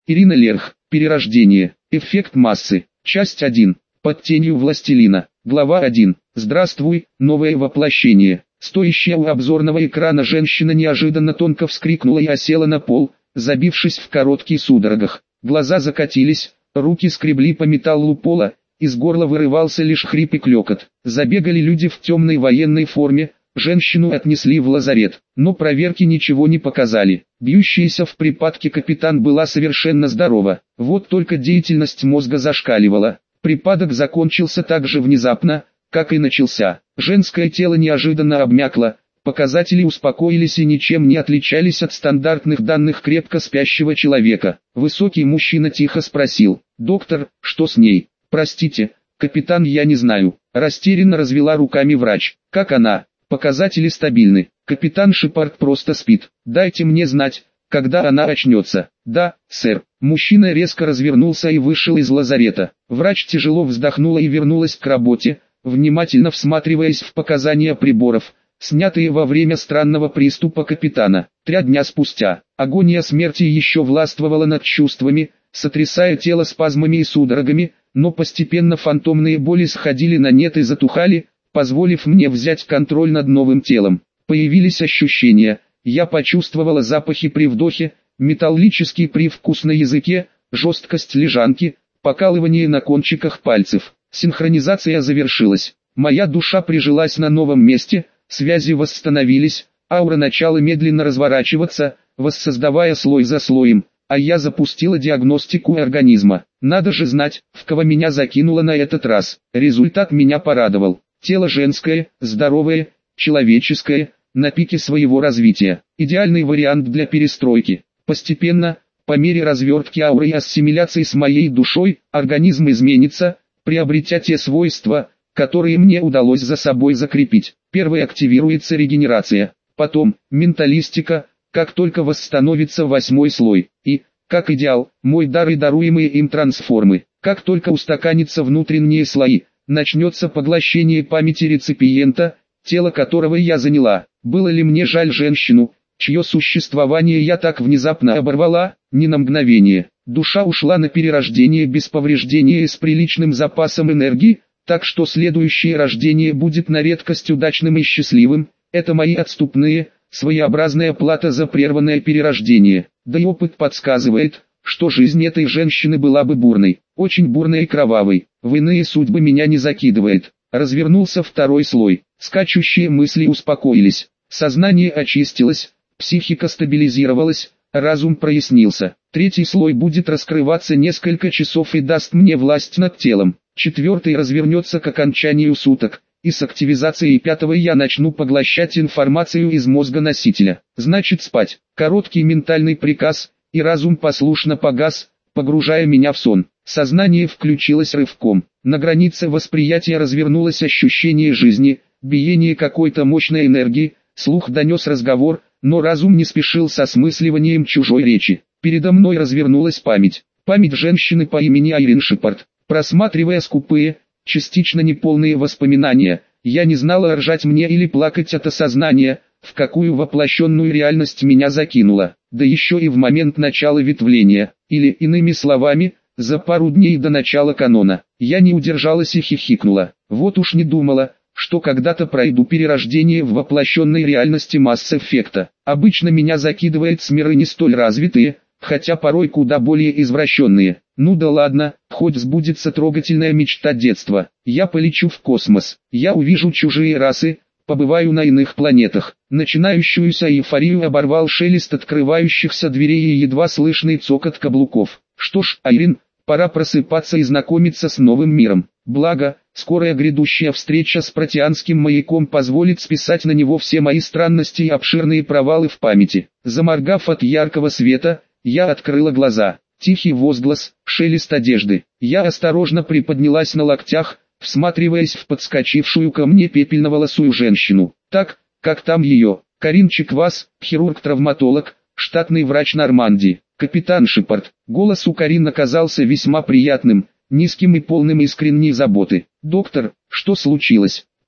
Ирина Лерх. Перерождение. Эффект массы. Часть 1. Под тенью властелина. Глава 1. Здравствуй, новое воплощение. Стоящая у обзорного экрана женщина неожиданно тонко вскрикнула и осела на пол, забившись в коротких судорогах. Глаза закатились, руки скребли по металлу пола, из горла вырывался лишь хрип и клёкот. Забегали люди в темной военной форме, женщину отнесли в лазарет, но проверки ничего не показали. Бьющаяся в припадке капитан была совершенно здорова, вот только деятельность мозга зашкаливала. Припадок закончился так же внезапно, как и начался. Женское тело неожиданно обмякло, показатели успокоились и ничем не отличались от стандартных данных крепко спящего человека. Высокий мужчина тихо спросил: «Доктор, что с ней?» «Простите, капитан, я не знаю», — растерянно развела руками врач. «Как она?» «Показатели стабильны. Капитан Шепард просто спит. Дайте мне знать, когда она очнется». «Да, сэр». Мужчина резко развернулся и вышел из лазарета. Врач тяжело вздохнула и вернулась к работе, внимательно всматриваясь в показания приборов, снятые во время странного приступа капитана. 3 дня спустя, агония смерти еще властвовала над чувствами, сотрясая тело спазмами и судорогами, но постепенно фантомные боли сходили на нет и затухали, позволив мне взять контроль над новым телом. Появились ощущения, я почувствовала запахи при вдохе, металлический привкус на языке, жесткость лежанки, покалывание на кончиках пальцев. Синхронизация завершилась. Моя душа прижилась на новом месте, связи восстановились, аура начала медленно разворачиваться, воссоздавая слой за слоем, а я запустила диагностику организма. Надо же знать, в кого меня закинуло на этот раз. Результат меня порадовал. Тело женское, здоровое, человеческое, на пике своего развития. Идеальный вариант для перестройки. Постепенно, по мере развертки ауры и ассимиляции с моей душой, организм изменится, приобретя те свойства, которые мне удалось за собой закрепить. Первой активируется регенерация, потом менталистика, как только восстановится 8-й слой, и, как идеал, мой дар и даруемые им трансформы. Как только устаканятся внутренние слои, начнется поглощение памяти реципиента, тело которого я заняла. Было ли мне жаль женщину, чье существование я так внезапно оборвала? Ни на мгновение. Душа ушла на перерождение без повреждения и с приличным запасом энергии, так что следующее рождение будет на редкость удачным и счастливым. Это мои отступные, своеобразная плата за прерванное перерождение. Да и опыт подсказывает, что жизнь этой женщины была бы бурной, очень бурной и кровавой. В иные судьбы меня не закидывает. Развернулся 2-й слой. Скачущие мысли успокоились. Сознание очистилось, психика стабилизировалась, разум прояснился. 3-й слой будет раскрываться несколько часов и даст мне власть над телом. 4-й развернется к окончанию суток, и с активизацией 5-го я начну поглощать информацию из мозга носителя. Значит спать. Короткий ментальный приказ, и разум послушно погас, погружая меня в сон. Сознание включилось рывком. На границе восприятия развернулось ощущение жизни, биение какой-то мощной энергии, слух донес разговор, но разум не спешил с осмысливанием чужой речи. Передо мной развернулась память. Память женщины по имени Айрин Шепард. Просматривая скупые, частично неполные воспоминания, я не знала, ржать мне или плакать от осознания, в какую воплощенную реальность меня закинуло. Да еще и в момент начала ветвления, или, иными словами, за пару дней до начала канона. Я не удержалась и хихикнула. Вот уж не думала, что когда-то пройду перерождение в воплощенной реальности Mass Effect. Обычно меня закидывает с миры не столь развитые, хотя порой куда более извращенные. Ну да ладно, хоть сбудется трогательная мечта детства. Я полечу в космос, я увижу чужие расы, побываю на иных планетах. Начинающуюся эйфорию оборвал шелест открывающихся дверей и едва слышный цокот каблуков. Что ж, Айрин, пора просыпаться и знакомиться с новым миром. Благо, скорая грядущая встреча с протеанским маяком позволит списать на него все мои странности и обширные провалы в памяти. Заморгав от яркого света, я открыла глаза. Тихий возглас, шелест одежды. Я осторожно приподнялась на локтях, всматриваясь в подскочившую ко мне пепельноволосую женщину. Так, как там ее? Карин Чеквас, хирург-травматолог, штатный врач Нормандии. Капитан Шепард. Голос у Карин оказался весьма приятным, низким и полным искренней заботы. «Доктор, что случилось?»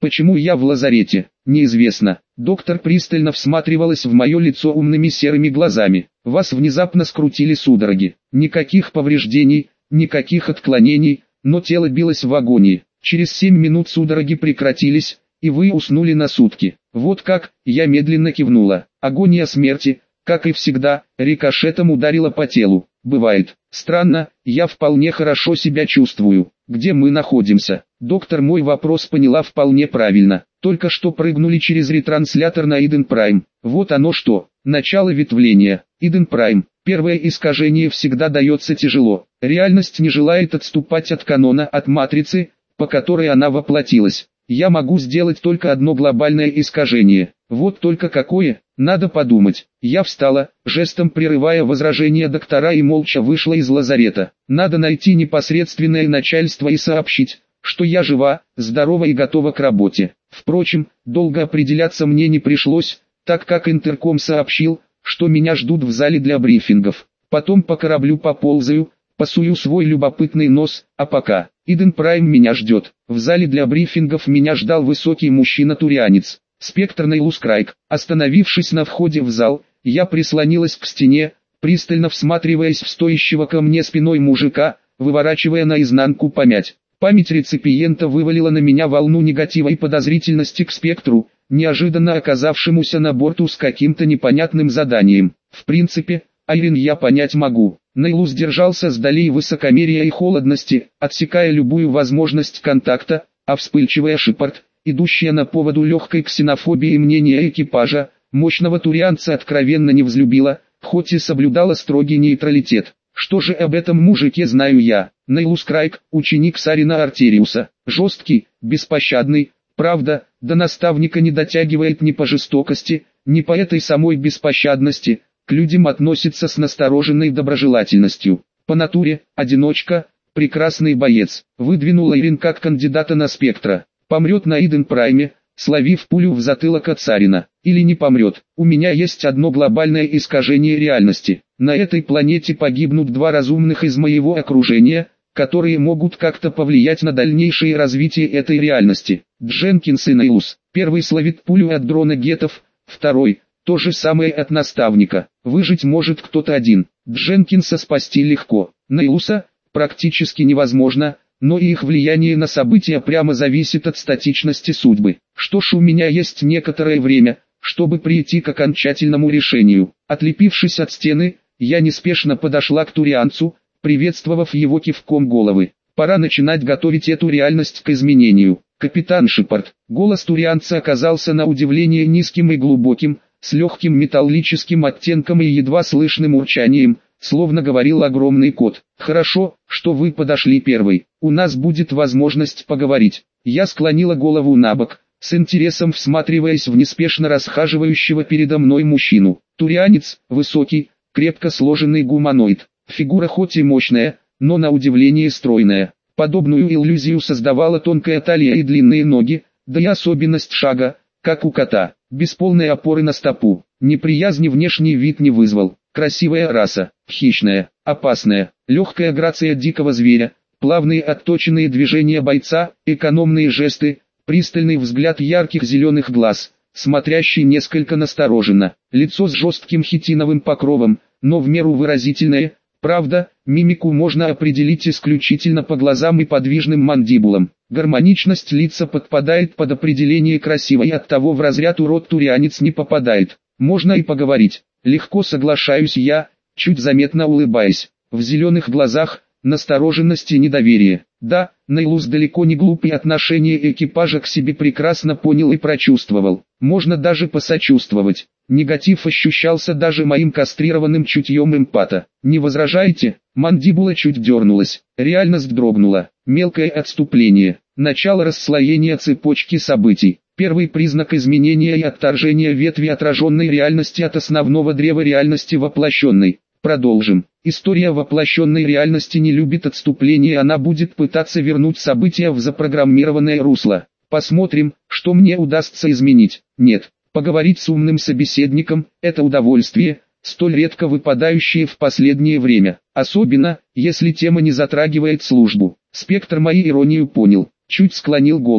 Почему я в лазарете? Неизвестно. Доктор пристально всматривалась в мое лицо умными серыми глазами. Вас внезапно скрутили судороги. Никаких повреждений, никаких отклонений, но тело билось в агонии. Через 7 минут судороги прекратились, и вы уснули на сутки. Вот как, я медленно кивнула. Агония смерти, как и всегда, рикошетом ударила по телу. Бывает. Странно, я вполне хорошо себя чувствую. Где мы находимся? Доктор мой вопрос поняла вполне правильно. Только что прыгнули через ретранслятор на Иден Прайм. Вот оно что. Начало ветвления. Иден Прайм. Первое искажение всегда дается тяжело. Реальность не желает отступать от канона, от матрицы, по которой она воплотилась. Я могу сделать только одно глобальное искажение. Вот только какое, надо подумать. Я встала, жестом прерывая возражения доктора, и молча вышла из лазарета. Надо найти непосредственное начальство и сообщить, что я жива, здорова и готова к работе. Впрочем, долго определяться мне не пришлось, так как интерком сообщил, что меня ждут в зале для брифингов. Потом по кораблю поползаю, посую свой любопытный нос, а пока Иден Прайм меня ждет. В зале для брифингов меня ждал высокий мужчина-турианец. Спектр Нейлус Крайк. Остановившись на входе в зал, я прислонилась к стене, пристально всматриваясь в стоящего ко мне спиной мужика, выворачивая наизнанку память. Память реципиента вывалила на меня волну негатива и подозрительности к спектру, неожиданно оказавшемуся на борту с каким-то непонятным заданием. В принципе, Айрин я понять могу. Нейлус держался с долей высокомерия и холодности, отсекая любую возможность контакта, а вспыльчивая Шепард, идущая на поводу легкой ксенофобии мнения экипажа, мощного турианца откровенно не взлюбила, хоть и соблюдала строгий нейтралитет. Что же об этом мужике знаю я? Нейлус Крайк, ученик Сарина Артериуса, жесткий, беспощадный, правда, до наставника не дотягивает ни по жестокости, ни по этой самой беспощадности, к людям относится с настороженной доброжелательностью. По натуре, одиночка, прекрасный боец, выдвинул Айрин как кандидата на спектра. Помрет на Иден Прайме, словив пулю в затылок от Сарина, или не помрет. У меня есть одно глобальное искажение реальности. На этой планете погибнут два разумных из моего окружения, которые могут как-то повлиять на дальнейшее развитие этой реальности. Дженкинс и Нейлус. Первый словит пулю от дрона гетов, второй – то же самое от наставника. Выжить может кто-то один. Дженкинса спасти легко. Нейлуса – практически невозможно, но и их влияние на события прямо зависит от статичности судьбы. Что ж, у меня есть некоторое время, чтобы прийти к окончательному решению. Отлепившись от стены, я неспешно подошла к турианцу, приветствовав его кивком головы. Пора начинать готовить эту реальность к изменению. Капитан Шепард. Голос турианца оказался на удивление низким и глубоким, с легким металлическим оттенком и едва слышным урчанием, словно говорил огромный кот. «Хорошо, что вы подошли первый. У нас будет возможность поговорить». Я склонила голову набок, с интересом всматриваясь в неспешно расхаживающего передо мной мужчину. Турианец, высокий, крепко сложенный гуманоид. Фигура хоть и мощная, но на удивление стройная. Подобную иллюзию создавала тонкая талия и длинные ноги, да и особенность шага, как у кота, без полной опоры на стопу. Неприязни внешний вид не вызвал. Красивая раса, хищная, опасная, легкая грация дикого зверя, плавные отточенные движения бойца, экономные жесты, пристальный взгляд ярких зеленых глаз, смотрящий несколько настороженно, лицо с жестким хитиновым покровом, но в меру выразительное. Правда, мимику можно определить исключительно по глазам и подвижным мандибулам. Гармоничность лица подпадает под определение красивой, оттого в разряд урод-турианец не попадает. Можно и поговорить. Легко соглашаюсь я, чуть заметно улыбаясь. В зеленых глазах настороженность и недоверие. Да, Нейлус далеко не глупый, отношение экипажа к себе прекрасно понял и прочувствовал. Можно даже посочувствовать. Негатив ощущался даже моим кастрированным чутьем эмпата. «Не возражаете?» Мандибула чуть дернулась. Реальность дрогнула. Мелкое отступление. Начало расслоения цепочки событий. Первый признак изменения и отторжения ветви отраженной реальности от основного древа реальности воплощенной. Продолжим. История воплощенной реальности не любит отступления, она будет пытаться вернуть события в запрограммированное русло. Посмотрим, что мне удастся изменить. Нет. Поговорить с умным собеседником – это удовольствие, столь редко выпадающее в последнее время. Особенно, если тема не затрагивает службу. Спектр мою иронию понял, чуть склонил голову.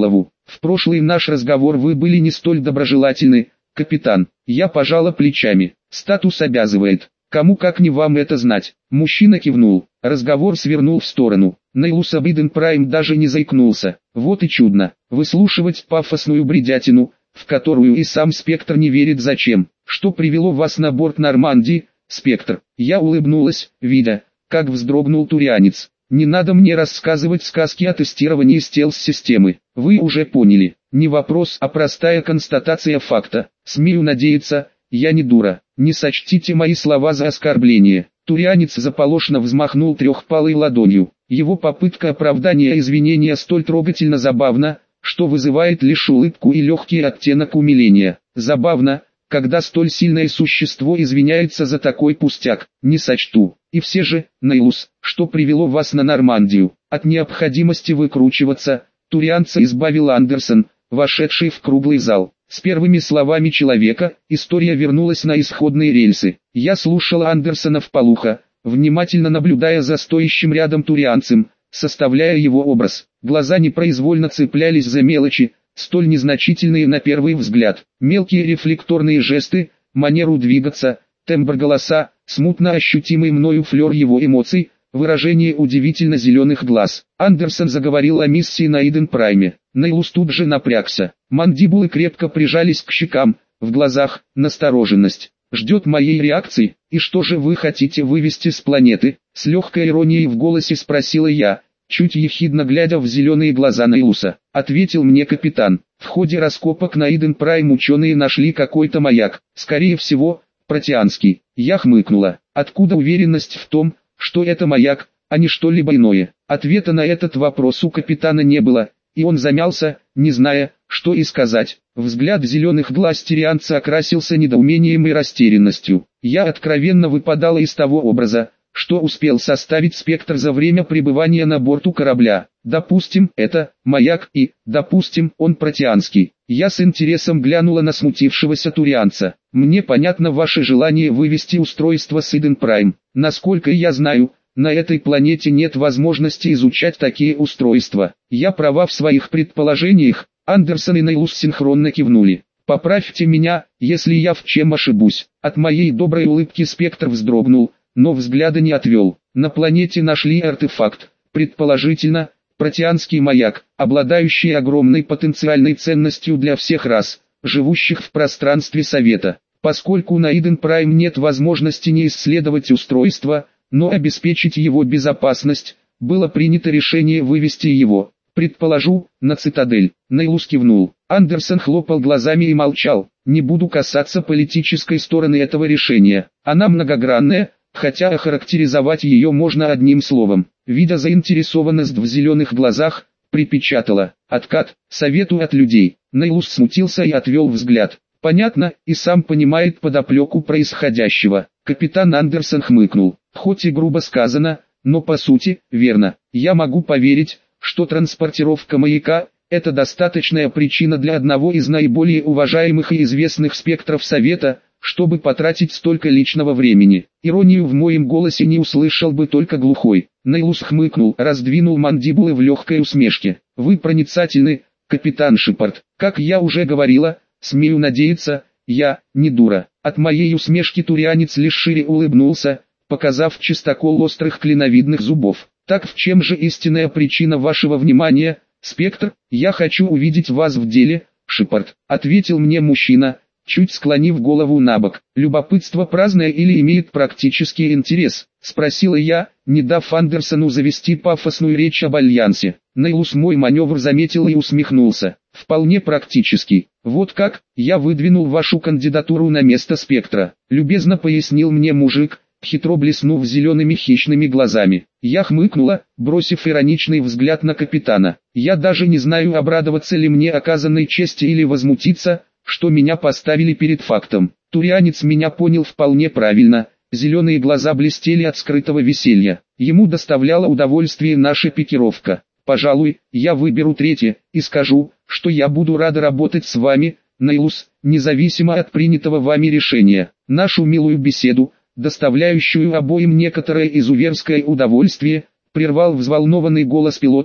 В прошлый наш разговор вы были не столь доброжелательны, капитан. Я пожала плечами. Статус обязывает. Кому как не вам это знать. Мужчина кивнул. Разговор свернул в сторону. Нейлус об Иден Прайм даже не заикнулся. Вот и чудно. Выслушивать пафосную бредятину, в которую и сам Спектр не верит зачем. Что привело вас на борт Нормандии, Спектр? Я улыбнулась, видя, как вздрогнул турианец. Не надо мне рассказывать сказки о тестировании стелс-системы. Вы уже поняли. Не вопрос, а простая констатация факта. Смею надеяться, я не дура. Не сочтите мои слова за оскорбление. Турианец заполошно взмахнул трехпалой ладонью. Его попытка оправдания и извинения столь трогательно забавна, что вызывает лишь улыбку и легкий оттенок умиления. Забавно, когда столь сильное существо извиняется за такой пустяк. Не сочту. И все же, Нейлус, что привело вас на Нормандию? От необходимости выкручиваться, турианца избавил Андерсон, вошедший в круглый зал. С первыми словами человека, история вернулась на исходные рельсы. Я слушала Андерсона вполуха, внимательно наблюдая за стоящим рядом турианцем, составляя его образ. Глаза непроизвольно цеплялись за мелочи, столь незначительные на первый взгляд. Мелкие рефлекторные жесты, манеру двигаться, тембр голоса, смутно ощутимый мною флер его эмоций, выражение удивительно зеленых глаз. Андерсон заговорил о миссии на Иден Прайме. Нейлус тут же напрягся. Мандибулы крепко прижались к щекам, в глазах настороженность. Ждет моей реакции. И что же вы хотите вывести с планеты? С легкой иронией в голосе спросила я, чуть ехидно глядя в зеленые глаза Нейлуса. Ответил мне капитан. В ходе раскопок на Иден Прайм ученые нашли какой-то маяк. Скорее всего, протеанский. Я хмыкнула. Откуда уверенность в том, что это маяк, а не что-либо иное? Ответа на этот вопрос у капитана не было, и он замялся, не зная, что и сказать. Взгляд зеленых глаз тирианца окрасился недоумением и растерянностью. Я откровенно выпадала из того образа, что успел составить Спектр за время пребывания на борту корабля. Допустим, это маяк и, допустим, он протеанский. Я с интересом глянула на смутившегося турианца. Мне понятно ваше желание вывести устройство с Иден Прайм. Насколько я знаю, на этой планете нет возможности изучать такие устройства. Я права в своих предположениях. Андерсон и Нейлус синхронно кивнули. Поправьте меня, если я в чем ошибусь. От моей доброй улыбки Спектр вздрогнул, но взгляда не отвел. На планете нашли артефакт, предположительно, протеанский маяк, обладающий огромной потенциальной ценностью для всех рас, живущих в пространстве Совета. Поскольку на Иден Прайм нет возможности не исследовать устройство, но обеспечить его безопасность, было принято решение вывести его, предположу, на цитадель. Нейлус кивнул. Андерсон хлопал глазами и молчал. Не буду касаться политической стороны этого решения. Она многогранная, хотя охарактеризовать ее можно одним словом. Видя заинтересованность в зеленых глазах, припечатала. Откат, советую от людей. Нейлус смутился и отвел взгляд. Понятно, и сам понимает подоплеку происходящего. Капитан Андерсон хмыкнул. Хоть и грубо сказано, но по сути, верно. Я могу поверить, что транспортировка маяка – это достаточная причина для одного из наиболее уважаемых и известных спектров Совета, чтобы потратить столько личного времени. Иронию в моем голосе не услышал бы только глухой. Нейлус хмыкнул, раздвинул мандибулы в легкой усмешке. Вы проницательны, капитан Шепард. Как я уже говорила, смею надеяться, я не дура. От моей усмешки турианец лишь шире улыбнулся, показав чистокол острых клиновидных зубов. Так в чем же истинная причина вашего внимания, Спектр? Я хочу увидеть вас в деле, Шепард, ответил мне мужчина, чуть склонив голову набок. Любопытство праздное или имеет практический интерес? Спросила я, не дав Андерсону завести пафосную речь об альянсе. Нейлус мой маневр заметил и усмехнулся. Вполне практический. Вот как, я выдвинул вашу кандидатуру на место Спектра. Любезно пояснил мне мужик, хитро блеснув зелеными хищными глазами. Я хмыкнула, бросив ироничный взгляд на капитана. Я даже не знаю, обрадоваться ли мне оказанной чести или возмутиться, что меня поставили перед фактом. Турианец меня понял вполне правильно. Зеленые глаза блестели от скрытого веселья. Ему доставляла удовольствие наша пикировка. Пожалуй, я выберу третье, и скажу, что я буду рада работать с вами, Нейлус, независимо от принятого вами решения. Нашу милую беседу, доставляющую обоим некоторое изуверское удовольствие, прервал взволнованный голос пилота,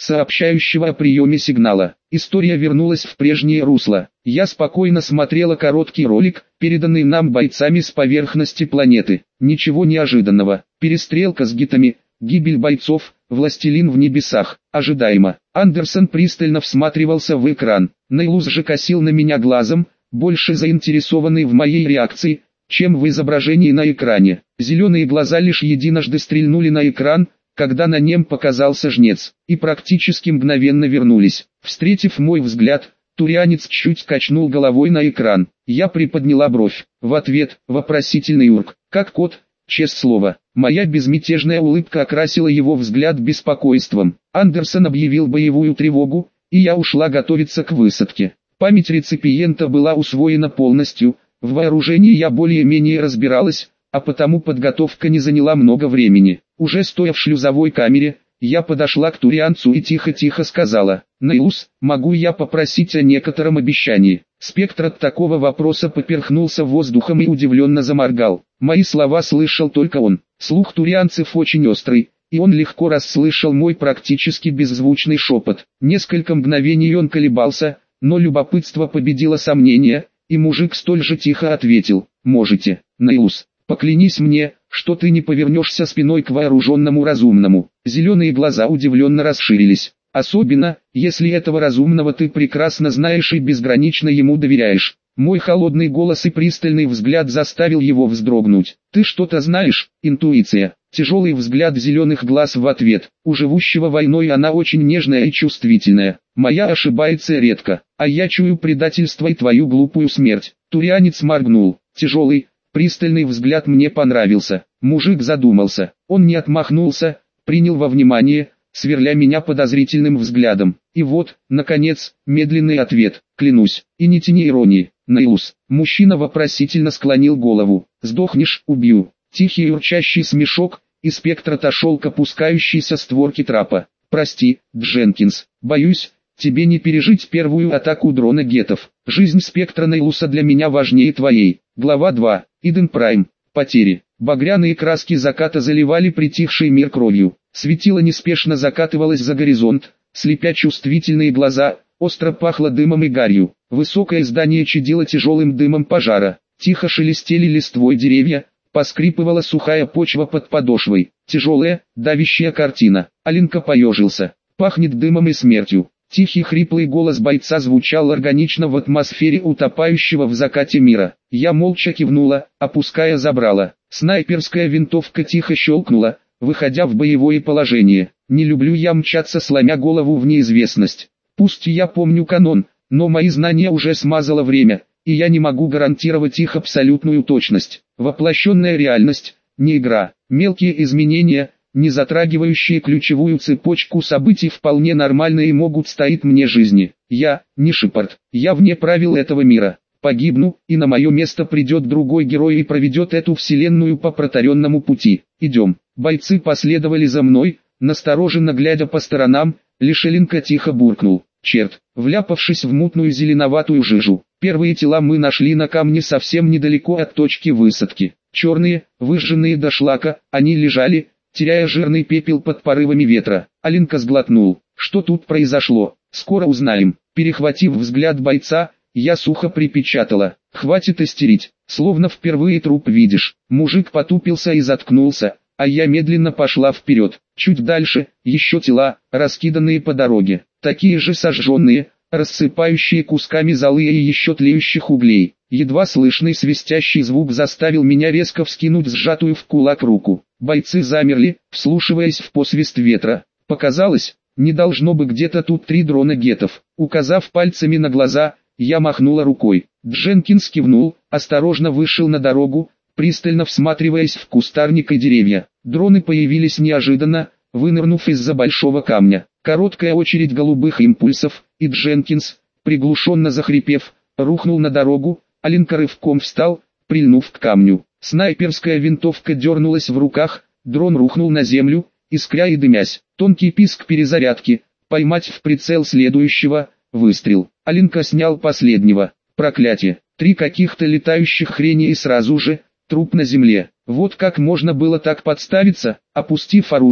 сообщающего о приеме сигнала. История вернулась в прежнее русло. Я спокойно смотрела короткий ролик, переданный нам бойцами с поверхности планеты. Ничего неожиданного. Перестрелка с гитами, гибель бойцов, властелин в небесах. Ожидаемо. Андерсон пристально всматривался в экран. Нейлус же косил на меня глазом, больше заинтересованный в моей реакции, чем в изображении на экране. Зеленые глаза лишь единожды стрельнули на экран, когда на нем показался жнец, и практически мгновенно вернулись. Встретив мой взгляд, турианец чуть качнул головой на экран. Я приподняла бровь. В ответ вопросительный урк. Как кот, честное слово. Моя безмятежная улыбка окрасила его взгляд беспокойством. Андерсон объявил боевую тревогу, и я ушла готовиться к высадке. Память реципиента была усвоена полностью, в вооружении я более-менее разбиралась, а потому подготовка не заняла много времени. Уже стоя в шлюзовой камере, я подошла к турианцу и тихо-тихо сказала: «Нейлус, могу я попросить о некотором обещании?» Спектр от такого вопроса поперхнулся воздухом и удивленно заморгал. Мои слова слышал только он. Слух турианцев очень острый, и он легко расслышал мой практически беззвучный шепот. Несколько мгновений он колебался, но любопытство победило сомнение, и мужик столь же тихо ответил: «Можете, Нейлус. Поклянись мне, что ты не повернешься спиной к вооруженному разумному». Зеленые глаза удивленно расширились. «Особенно, если этого разумного ты прекрасно знаешь и безгранично ему доверяешь». Мой холодный голос и пристальный взгляд заставил его вздрогнуть. «Ты что-то знаешь?» Интуиция. Тяжелый взгляд зеленых глаз в ответ. У живущего войной она очень нежная и чувствительная. Моя ошибается редко, а я чую предательство и твою глупую смерть. Турианец моргнул. Тяжелый, пристальный взгляд мне понравился. Мужик задумался. Он не отмахнулся, принял во внимание, сверля меня подозрительным взглядом. И вот, наконец, медленный ответ. «Клянусь, и не тяни иронии, Нейлус». Мужчина вопросительно склонил голову. «Сдохнешь, убью». Тихий урчащий смешок, и спектр отошел к опускающейся створке трапа. «Прости, Дженкинс, боюсь, тебе не пережить первую атаку дрона гетов. Жизнь спектра Нейлуса для меня важнее твоей». Глава 2. Иден Прайм. Потери. Багряные краски заката заливали притихший мир кровью. Светило неспешно закатывалось за горизонт, слепя чувствительные глаза, остро пахло дымом и гарью. Высокое здание чадило тяжелым дымом пожара. Тихо шелестели листвой деревья, поскрипывала сухая почва под подошвой. Тяжелая, давящая картина. Алинка поежился. «Пахнет дымом и смертью». Тихий хриплый голос бойца звучал органично в атмосфере утопающего в закате мира. Я молча кивнула, опуская забрало. Снайперская винтовка тихо щелкнула, выходя в боевое положение. Не люблю я мчаться, сломя голову в неизвестность. Пусть я помню канон, но мои знания уже смазало время, и я не могу гарантировать их абсолютную точность. Воплощенная реальность, не игра. Мелкие изменения, не затрагивающие ключевую цепочку событий, вполне нормальные и могут стоить мне жизни. Я, не Шепард, я вне правил этого мира. Погибну, и на мое место придет другой герой и проведет эту вселенную по протаренному пути. Идем. Бойцы последовали за мной, настороженно глядя по сторонам. Лишь Элинка тихо буркнул: «Черт», вляпавшись в мутную зеленоватую жижу. Первые тела мы нашли на камне совсем недалеко от точки высадки. Черные, выжженные до шлака, они лежали, теряя жирный пепел под порывами ветра. Алинка сглотнул. «Что тут произошло? Скоро узнаем». Перехватив взгляд бойца, я сухо припечатала: «Хватит истерить, словно впервые труп видишь». Мужик потупился и заткнулся, а я медленно пошла вперед. Чуть дальше, еще тела, раскиданные по дороге, такие же сожженные, рассыпающие кусками золы и еще тлеющих углей. Едва слышный свистящий звук заставил меня резко вскинуть сжатую в кулак руку. Бойцы замерли, вслушиваясь в посвист ветра. Показалось, не должно бы где-то тут 3 дрона гетов. Указав пальцами на глаза, я махнула рукой. Дженкинс кивнул, осторожно вышел на дорогу, пристально всматриваясь в кустарник и деревья. Дроны появились неожиданно, вынырнув из-за большого камня. Короткая очередь голубых импульсов, и Дженкинс, приглушенно захрипев, рухнул на дорогу. Алинка рывком встал, прильнув к камню. Снайперская винтовка дернулась в руках, дрон рухнул на землю, искря и дымясь. Тонкий писк перезарядки, поймать в прицел следующего, выстрел. Алинка снял последнего. Проклятие. 3 каких-то летающих хрени и сразу же, труп на земле. Вот как можно было так подставиться. Опустив оружие,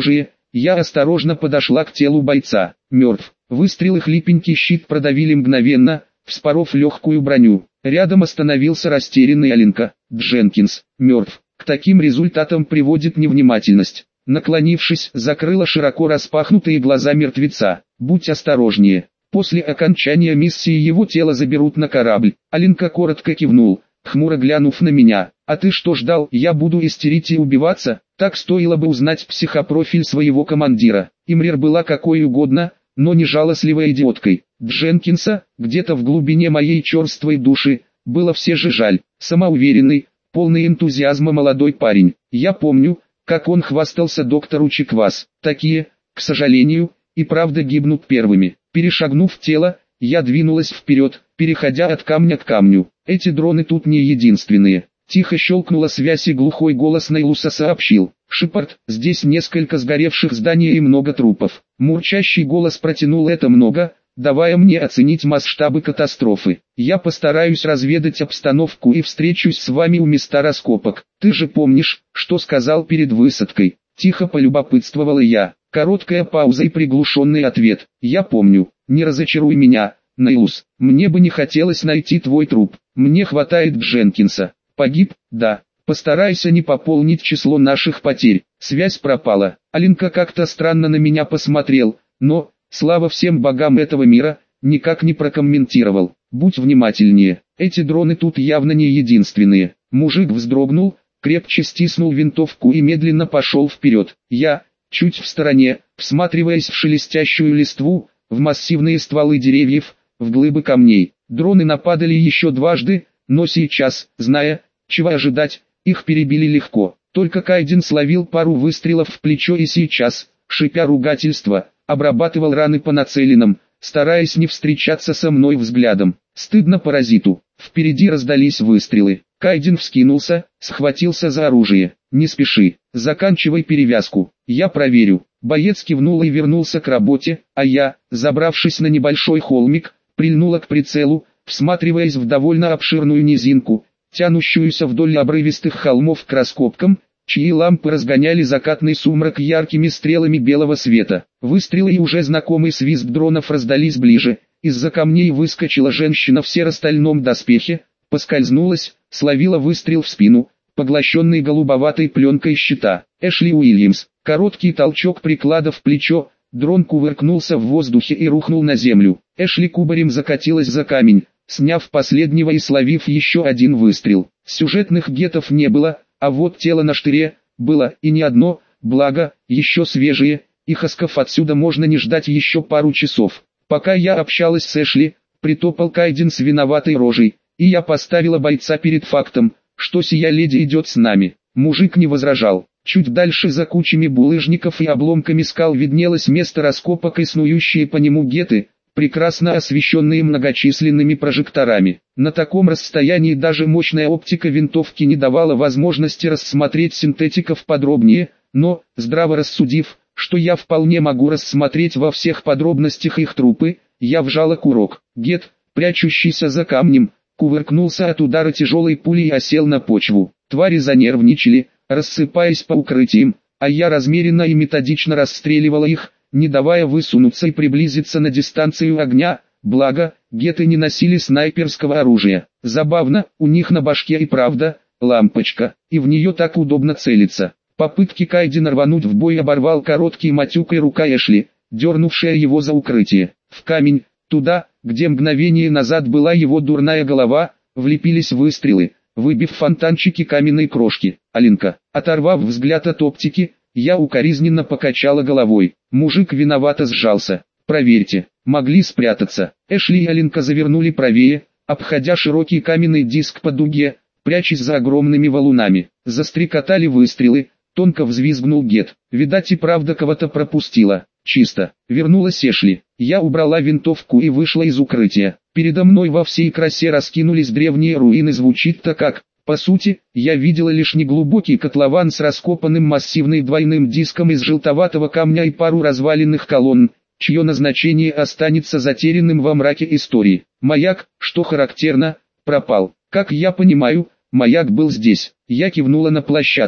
Я осторожно подошла к телу бойца. Мертв. Выстрелы хлипенький щит продавили мгновенно, вспоров легкую броню. Рядом остановился растерянный Аленка. Дженкинс. Мертв. К таким результатам приводит невнимательность. Наклонившись, закрыла широко распахнутые глаза мертвеца. Будь осторожнее. После окончания миссии его тело заберут на корабль. Аленка коротко кивнул, хмуро глянув на меня. А ты что ждал? Я буду истерить и убиваться? Так стоило бы узнать психопрофиль своего командира. Имрир была какой угодно, но не жалостливой идиоткой. Дженкинса, где-то в глубине моей черствой души, было все же жаль. Самоуверенный, полный энтузиазма молодой парень. Я помню, как он хвастался доктору Чиквас. Такие, к сожалению, и правда гибнут первыми. Перешагнув тело, я двинулась вперед, переходя от камня к камню. Эти дроны тут не единственные. Тихо щелкнула связь и глухой голос Нейлуса сообщил. «Шепард, здесь несколько сгоревших зданий и много трупов». Мурчащий голос протянул это много, давая мне оценить масштабы катастрофы. «Я постараюсь разведать обстановку и встречусь с вами у места раскопок. Ты же помнишь, что сказал перед высадкой?» Тихо полюбопытствовала я. Короткая пауза и приглушенный ответ. «Я помню. Не разочаруй меня, Нейлус. Мне бы не хотелось найти твой труп. Мне хватает Дженкинса. Погиб? Да. Постарайся не пополнить число наших потерь». Связь пропала. Аленка как-то странно на меня посмотрел, но, слава всем богам этого мира, никак не прокомментировал. «Будь внимательнее. Эти дроны тут явно не единственные». Мужик вздрогнул, крепче стиснул винтовку и медленно пошел вперед. Я, чуть в стороне, всматриваясь в шелестящую листву, в массивные стволы деревьев, в глыбы камней. Дроны нападали еще дважды, но сейчас, зная, чего ожидать, их перебили легко. Только Кайден словил пару выстрелов в плечо и сейчас, шипя ругательства, обрабатывал раны по нацеленным, стараясь не встречаться со мной взглядом. Стыдно паразиту. Впереди раздались выстрелы. Кайден вскинулся, схватился за оружие. «Не спеши, заканчивай перевязку, я проверю». Боец кивнул и вернулся к работе, а я, забравшись на небольшой холмик, прильнула к прицелу, всматриваясь в довольно обширную низинку, тянущуюся вдоль обрывистых холмов к раскопкам, чьи лампы разгоняли закатный сумрак яркими стрелами белого света. Выстрелы и уже знакомый свист дронов раздались ближе. Из-за камней выскочила женщина в серо-стальном доспехе, поскользнулась, словила выстрел в спину, поглощенный голубоватой пленкой щита. Эшли Уильямс. Короткий толчок приклада в плечо, дрон кувыркнулся в воздухе и рухнул на землю. Эшли кубарем закатилась за камень, сняв последнего и словив еще один выстрел. Сюжетных гетов не было, а вот тело на штыре было, и не одно, благо, еще свежие, и хасков отсюда можно не ждать еще пару часов. Пока я общалась с Эшли, притопал Кайден с виноватой рожей, и я поставила бойца перед фактом, что сия леди идет с нами. Мужик не возражал. Чуть дальше за кучами булыжников и обломками скал виднелось место раскопок и снующие по нему геты, прекрасно освещенные многочисленными прожекторами. На таком расстоянии даже мощная оптика винтовки не давала возможности рассмотреть синтетиков подробнее, но, здраво рассудив, что я вполне могу рассмотреть во всех подробностях их трупы, я вжала курок. Гет, прячущийся за камнем, кувыркнулся от удара тяжелой пули и осел на почву. Твари занервничали, рассыпаясь по укрытиям, а я размеренно и методично расстреливала их, не давая высунуться и приблизиться на дистанцию огня, благо, геты не носили снайперского оружия. Забавно, у них на башке и правда, лампочка, и в нее так удобно целиться. Попытки Кайдена рвануть в бой оборвал короткий матюк и рука Эшли, дернувшая его за укрытие. В камень, туда, где мгновение назад была его дурная голова, влепились выстрелы, выбив фонтанчики каменной крошки. Аленка, оторвав взгляд от оптики, я укоризненно покачала головой. Мужик виновато сжался. «Проверьте, могли спрятаться». Эшли и Аленка завернули правее, обходя широкий каменный диск по дуге, прячась за огромными валунами. Застрекотали выстрелы, тонко взвизгнул Гет. Видать и правда кого-то пропустила. Чисто. Вернулась Эшли. Я убрала винтовку и вышла из укрытия. Передо мной во всей красе раскинулись древние руины. Звучит-то как... По сути, я видела лишь неглубокий котлован с раскопанным массивным двойным диском из желтоватого камня и пару разваленных колонн, чье назначение останется затерянным во мраке истории. Маяк, что характерно, пропал. Как я понимаю, маяк был здесь. Я кивнула на площадку.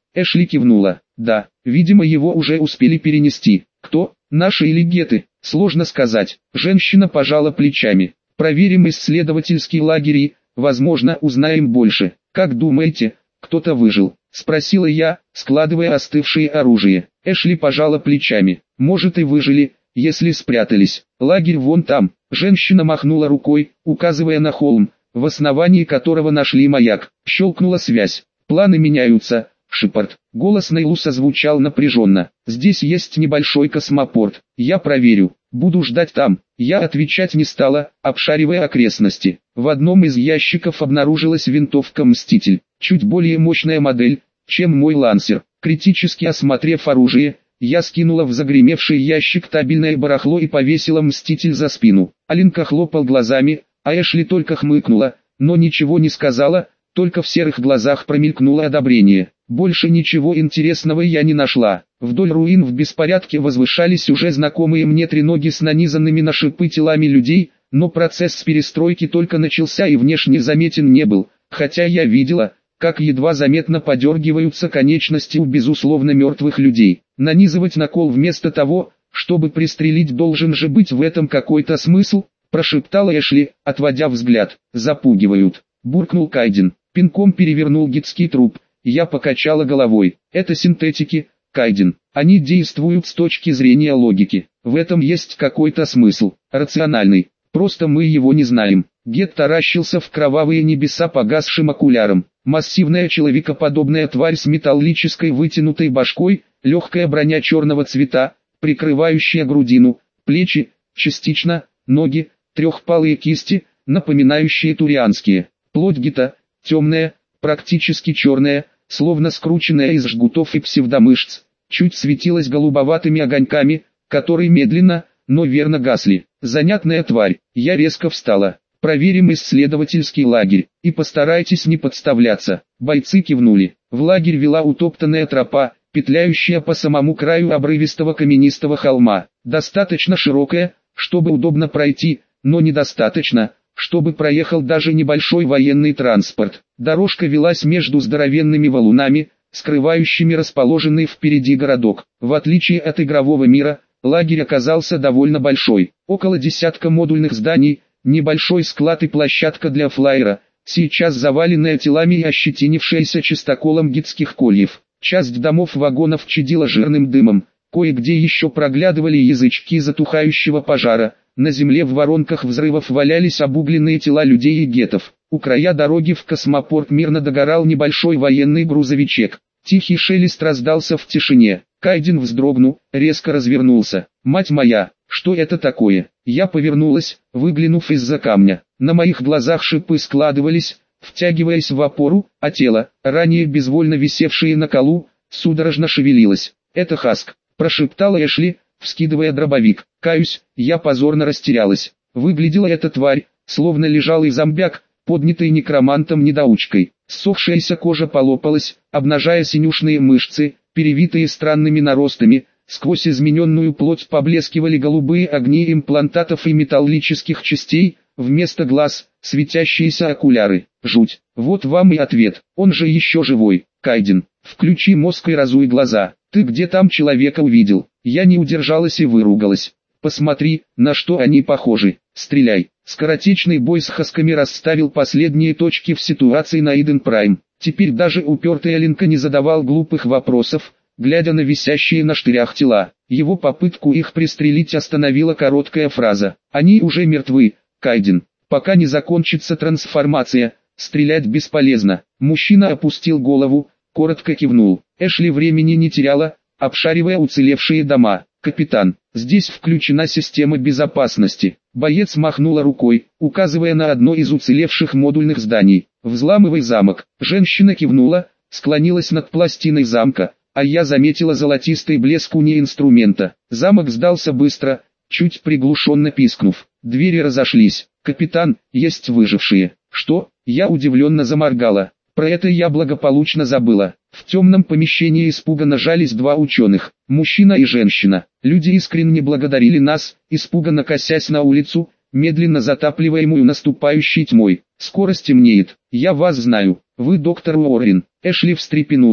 Эшли кивнула. Да, видимо его уже успели перенести. Кто? Наши или геты? Сложно сказать. Женщина пожала плечами. Проверим исследовательский лагерь и, возможно, узнаем больше. Как думаете, кто-то выжил? Спросила я, складывая остывшее оружие. Эшли пожала плечами. Может и выжили, если спрятались. Лагерь вон там. Женщина махнула рукой, указывая на холм, в основании которого нашли маяк. Щелкнула связь. Планы меняются. Шепард. Голос Нейлуса звучал напряженно. Здесь есть небольшой космопорт. Я проверю. Буду ждать там. Я отвечать не стала, обшаривая окрестности. В одном из ящиков обнаружилась винтовка «Мститель». Чуть более мощная модель, чем мой лансер. Критически осмотрев оружие, я скинула в загремевший ящик табельное барахло и повесила «Мститель» за спину. Алинка хлопал глазами, а Эшли только хмыкнула, но ничего не сказала, только в серых глазах промелькнуло одобрение. Больше ничего интересного я не нашла. Вдоль руин в беспорядке возвышались уже знакомые мне треноги с нанизанными на шипы телами людей, но процесс перестройки только начался и внешне заметен не был, хотя я видела, как едва заметно подергиваются конечности у безусловно мертвых людей. Нанизывать на кол вместо того, чтобы пристрелить, должен же быть в этом какой-то смысл, прошептала Эшли, отводя взгляд. Запугивают, буркнул Кайден, пинком перевернул гидский труп. Я покачала головой. Это синтетики, Кайден. Они действуют с точки зрения логики. В этом есть какой-то смысл, рациональный. Просто мы его не знаем. Гет таращился в кровавые небеса погасшим окуляром. Массивная человекоподобная тварь с металлической вытянутой башкой, легкая броня черного цвета, прикрывающая грудину, плечи, частично, ноги, трехпалые кисти, напоминающие турианские. Плоть Гета, темная, практически черная, словно скрученная из жгутов и псевдомышц, чуть светилась голубоватыми огоньками, которые медленно, но верно гасли. Занятная тварь. Я резко встала. Проверим исследовательский лагерь, и постарайтесь не подставляться. Бойцы кивнули. В лагерь вела утоптанная тропа, петляющая по самому краю обрывистого каменистого холма. Достаточно широкая, чтобы удобно пройти, но недостаточно, чтобы проехал даже небольшой военный транспорт. Дорожка велась между здоровенными валунами, скрывающими расположенный впереди городок. В отличие от игрового мира, лагерь оказался довольно большой. Около десятка модульных зданий, небольшой склад и площадка для флайера, сейчас заваленная телами и ощетинившаяся чистоколом гидских кольев. Часть домов-вагонов чадила жирным дымом, кое-где еще проглядывали язычки затухающего пожара. На земле в воронках взрывов валялись обугленные тела людей и гетов. У края дороги в космопорт мирно догорал небольшой военный грузовичек. Тихий шелест раздался в тишине. Кайден вздрогнул, резко развернулся. «Мать моя, что это такое?» Я повернулась, выглянув из-за камня. На моих глазах шипы складывались, втягиваясь в опору, а тело, ранее безвольно висевшее на колу, судорожно шевелилось. «Это Хаск», прошептала Эшли, вскидывая дробовик. Каюсь, я позорно растерялась. Выглядела эта тварь, словно лежал и зомбяк, поднятый некромантом-недоучкой. Ссохшаяся кожа полопалась, обнажая синюшные мышцы, перевитые странными наростами. Сквозь измененную плоть поблескивали голубые огни имплантатов и металлических частей, вместо глаз, светящиеся окуляры. Жуть. Вот вам и ответ. Он же еще живой. Кайден, включи мозг и разуй глаза. Ты где там человека увидел? Я не удержалась и выругалась. Посмотри, на что они похожи. Стреляй. Скоротечный бой с хасками расставил последние точки в ситуации на Иден Прайм. Теперь даже упертый Алинка не задавал глупых вопросов, глядя на висящие на штырях тела. Его попытку их пристрелить остановила короткая фраза. Они уже мертвы, Кайден. Пока не закончится трансформация, стрелять бесполезно. Мужчина опустил голову, коротко кивнул. Эшли времени не теряла, обшаривая уцелевшие дома. «Капитан, здесь включена система безопасности». Боец махнула рукой, указывая на одно из уцелевших модульных зданий. «Взламывай замок». Женщина кивнула, склонилась над пластиной замка, а я заметила золотистый блеск уни инструмента. Замок сдался быстро, чуть приглушенно пискнув. Двери разошлись. «Капитан, есть выжившие». «Что?» Я удивленно заморгала. Про это я благополучно забыла. В темном помещении испуганно жались два ученых, мужчина и женщина. Люди искренне благодарили нас, испуганно косясь на улицу, медленно затапливаемую наступающей тьмой. «Скоро стемнеет. Я вас знаю. Вы доктор Уоррен». Эшли встрепенулась.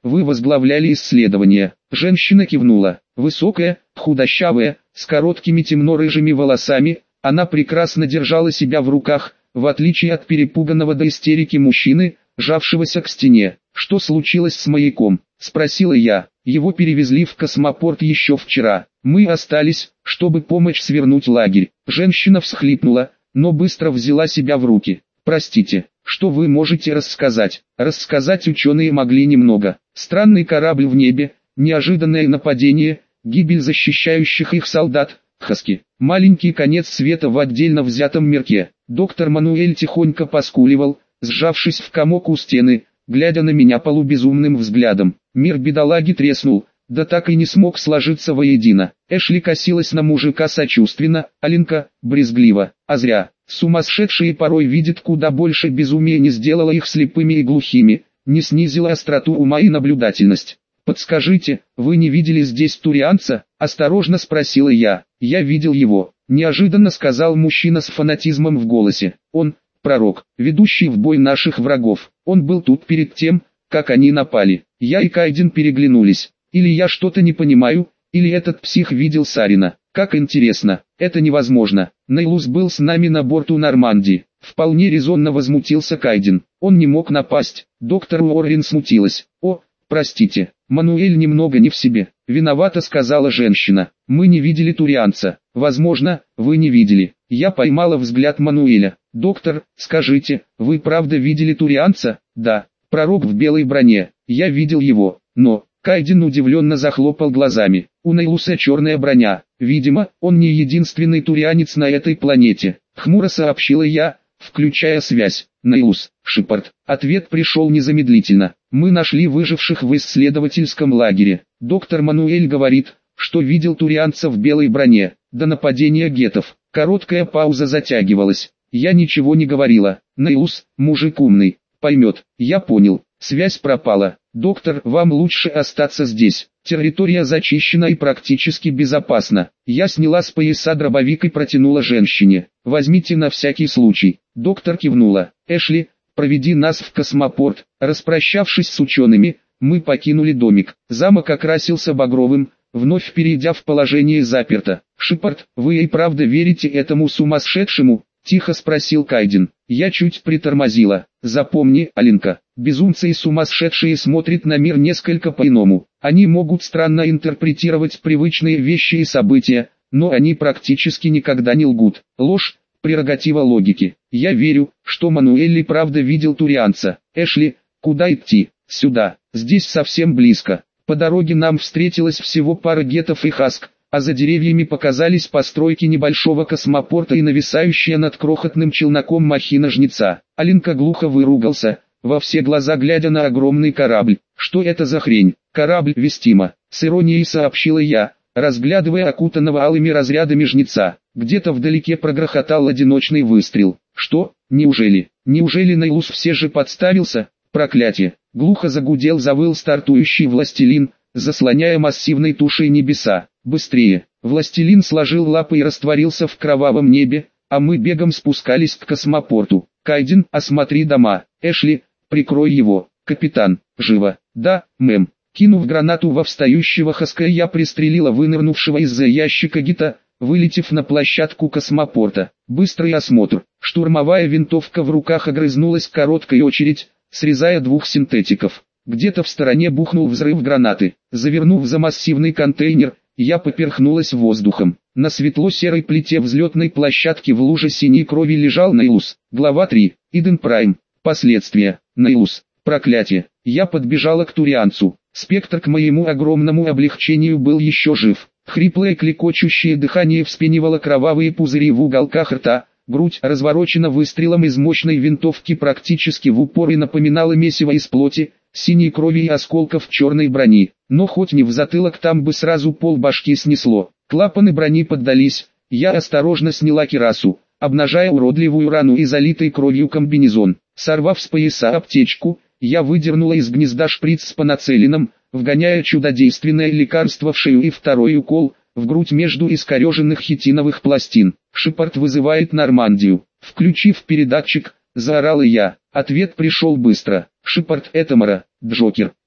вы возглавляли исследование. Женщина кивнула. Высокая, худощавая, с короткими темно-рыжими волосами, она прекрасно держала себя в руках, в отличие от перепуганного до истерики мужчины, жавшегося к стене. «Что случилось с маяком?» – спросила я. «Его перевезли в космопорт еще вчера. Мы остались, чтобы помочь свернуть лагерь». Женщина всхлипнула, но быстро взяла себя в руки. «Простите, что вы можете рассказать?» Рассказать ученые могли немного. Странный корабль в небе, неожиданное нападение, гибель защищающих их солдат, Хаски. Маленький конец света в отдельно взятом мирке. Доктор Мануэль тихонько поскуливал, сжавшись в комок у стены, глядя на меня полубезумным взглядом. Мир бедолаги треснул, да так и не смог сложиться воедино. Эшли косилась на мужика сочувственно, Алинка – брезгливо. А зря. Сумасшедшие порой видят куда больше, безумие не сделало их слепыми и глухими, не снизило остроту ума и наблюдательность. «Подскажите, вы не видели здесь турианца?» – осторожно спросила я. «Я видел его», – неожиданно сказал мужчина с фанатизмом в голосе. «Он – пророк, ведущий в бой наших врагов. Он был тут перед тем, как они напали». Я и Кайден переглянулись. Или я что-то не понимаю, или этот псих видел Сарина. Как интересно, это невозможно. Нейлус был с нами на борту Нормандии. Вполне резонно возмутился Кайден. Он не мог напасть. Доктор Уоррен смутилась. «О, простите, Мануэль немного не в себе», — виновата сказала женщина. «Мы не видели турианца». «Возможно, вы не видели». Я поймала взгляд Мануэля. «Доктор, скажите, вы правда видели турианца?» «Да, пророк в белой броне. Я видел его, но...» Кайден удивленно захлопал глазами. «У Нейлуса черная броня. Видимо, он не единственный турианец на этой планете», — хмуро сообщила я, включая связь. «Нейлус, Шепард». Ответ пришел незамедлительно. «Мы нашли выживших в исследовательском лагере. Доктор Мануэль говорит, что видел турианца в белой броне. До нападения гетов». Короткая пауза затягивалась. Я ничего не говорила. Нейлус, мужик умный, поймет. Я понял. Связь пропала. «Доктор, вам лучше остаться здесь. Территория зачищена и практически безопасна». Я сняла с пояса дробовик и протянула женщине. «Возьмите на всякий случай». Доктор кивнула. «Эшли, проведи нас в космопорт». Распрощавшись с учеными, мы покинули домик. Замок окрасился багровым, вновь перейдя в положение заперто. «Шепард, вы и правда верите этому сумасшедшему?» — тихо спросил Кайден. Я чуть притормозила. «Запомни, Алинка, безумцы и сумасшедшие смотрят на мир несколько по-иному. Они могут странно интерпретировать привычные вещи и события, но они практически никогда не лгут. Ложь – прерогатива логики. Я верю, что Мануэль и правда видел турианца. Эшли, куда идти?» «Сюда. Здесь совсем близко». По дороге нам встретилась всего пара гетов и хаск, а за деревьями показались постройки небольшого космопорта и нависающая над крохотным челноком махина жнеца. Алинка глухо выругался, во все глаза глядя на огромный корабль. «Что это за хрень?» «Корабль Вестима», с иронией сообщила я, разглядывая окутанного алыми разрядами жнеца. Где-то вдалеке прогрохотал одиночный выстрел. «Что? Неужели? Неужели Нейлус все же подставился? Проклятие!» Глухо загудел, завыл стартующий властелин, заслоняя массивной тушей небеса. «Быстрее!» Властелин сложил лапы и растворился в кровавом небе, а мы бегом спускались к космопорту. «Кайден, осмотри дома. Эшли, прикрой его. Капитан, живо!» «Да, мэм». Кинув гранату во встающего хаска, я пристрелила вынырнувшего из-за ящика гита, вылетев на площадку космопорта. Быстрый осмотр. Штурмовая винтовка в руках огрызнулась короткой очередь, срезая двух синтетиков. Где-то в стороне бухнул взрыв гранаты. Завернув за массивный контейнер, я поперхнулась воздухом. На светло-серой плите взлетной площадки в луже синей крови лежал Нейлус. Глава 3. Иден Прайм. Последствия. Нейлус. Проклятие. Я подбежала к турианцу. Спектр к моему огромному облегчению был еще жив. Хриплое клекочущее дыхание вспенивало кровавые пузыри в уголках рта. Грудь, разворочена выстрелом из мощной винтовки практически в упор и напоминала месиво из плоти, синей крови и осколков черной брони. Но хоть не в затылок, там бы сразу пол башки снесло. Клапаны брони поддались, я осторожно сняла кирасу, обнажая уродливую рану и залитый кровью комбинезон. Сорвав с пояса аптечку, я выдернула из гнезда шприц с панацелином, вгоняя чудодейственное лекарство в шею и второй укол в грудь между искореженных хитиновых пластин. «Шепард вызывает Нормандию». Включив передатчик, заорала я. Ответ пришел быстро. «Шепард, это Мара, Джокер».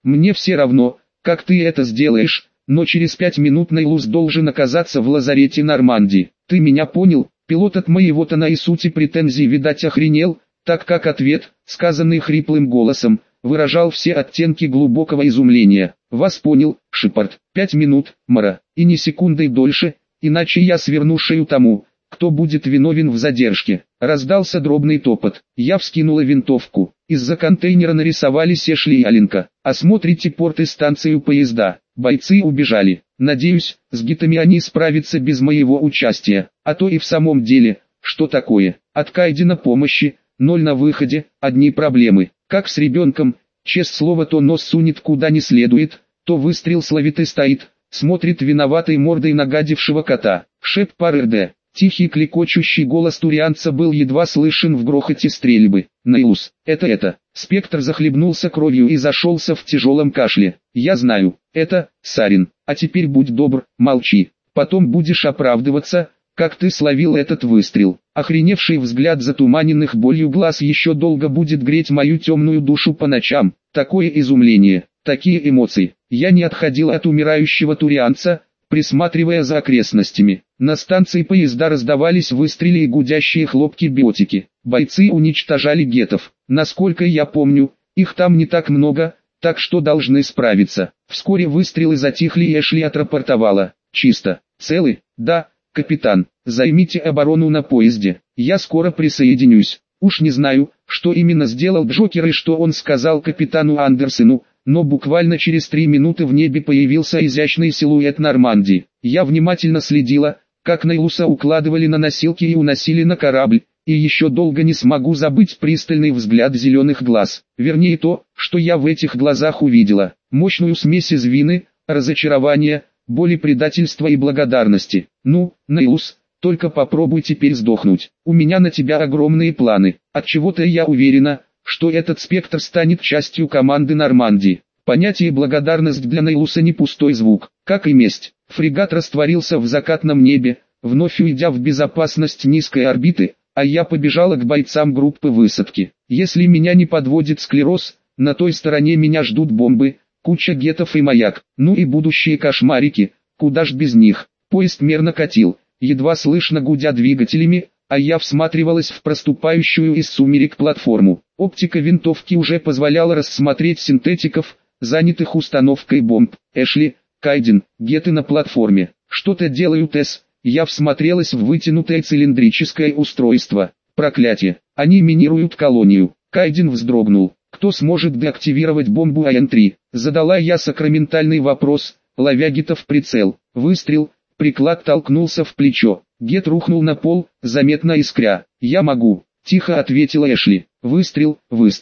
Мне все равно, как ты это сделаешь, но через 5 минут Нейлус должен оказаться в лазарете Нормандии. Ты меня понял? Пилот от моего тона и сути претензий, видать, охренел, так как ответ, сказанный хриплым голосом, выражал все оттенки глубокого изумления. Вас понял, Шепард. 5 минут, Мара, и ни секундой дольше, иначе я сверну шею тому, кто будет виновен в задержке. Раздался дробный топот. Я вскинула винтовку. Из-за контейнера нарисовались Эшли и Аленка. Осмотрите порт и станцию поезда. Бойцы убежали. Надеюсь, с гитами они справятся без моего участия. А то и в самом деле, что такое? От Кайдена помощи, ноль на выходе, одни проблемы. Как с ребенком, честное слово, то нос сунет куда не следует, то выстрел словит и стоит, смотрит виноватой мордой нагадившего кота. Шеппар РД. Тихий клекочущий голос турианца был едва слышен в грохоте стрельбы. Нейлус, это. Спектр захлебнулся кровью и зашелся в тяжелом кашле. Я знаю, это, Сарин. А теперь будь добр, молчи. Потом будешь оправдываться, как ты словил этот выстрел. Охреневший взгляд затуманенных болью глаз еще долго будет греть мою темную душу по ночам. Такое изумление, такие эмоции. Я не отходил от умирающего турианца, присматривая за окрестностями. На станции поезда раздавались выстрелы и гудящие хлопки биотики. Бойцы уничтожали гетов. Насколько я помню, их там не так много, так что должны справиться. Вскоре выстрелы затихли и Эшли отрапортовала. Чисто. Целы? Да, капитан. Займите оборону на поезде. Я скоро присоединюсь. Уж не знаю, что именно сделал Джокер и что он сказал капитану Андерсону, но буквально через 3 минуты в небе появился изящный силуэт Нормандии. Я внимательно следила, как Нейлуса укладывали на носилки и уносили на корабль, и еще долго не смогу забыть пристальный взгляд зеленых глаз. Вернее то, что я в этих глазах увидела. Мощную смесь из вины, разочарования, боли, предательства и благодарности. Ну, Нейлус, только попробуй теперь сдохнуть. У меня на тебя огромные планы. Отчего-то я уверена, что этот спектр станет частью команды Нормандии. Понятие благодарность для Нейлуса не пустой звук, как и месть. Фрегат растворился в закатном небе, вновь уйдя в безопасность низкой орбиты, а я побежала к бойцам группы высадки. Если меня не подводит склероз, на той стороне меня ждут бомбы, куча гетов и маяк, ну и будущие кошмарики, куда ж без них. Поезд мерно катил, едва слышно гудя двигателями, а я всматривалась в проступающую из сумерек платформу. Оптика винтовки уже позволяла рассмотреть синтетиков, занятых установкой бомб. Эшли, Кайден, геты на платформе. Что-то делают Я всмотрелась в вытянутое цилиндрическое устройство. Проклятие, они минируют колонию. Кайден вздрогнул. Кто сможет деактивировать бомбу АН-3? Задала я сакраментальный вопрос, ловя гета в прицел. Выстрел, приклад толкнулся в плечо. Гет рухнул на пол, заметно искря. «Я могу», — тихо ответила Эшли. Выстрел,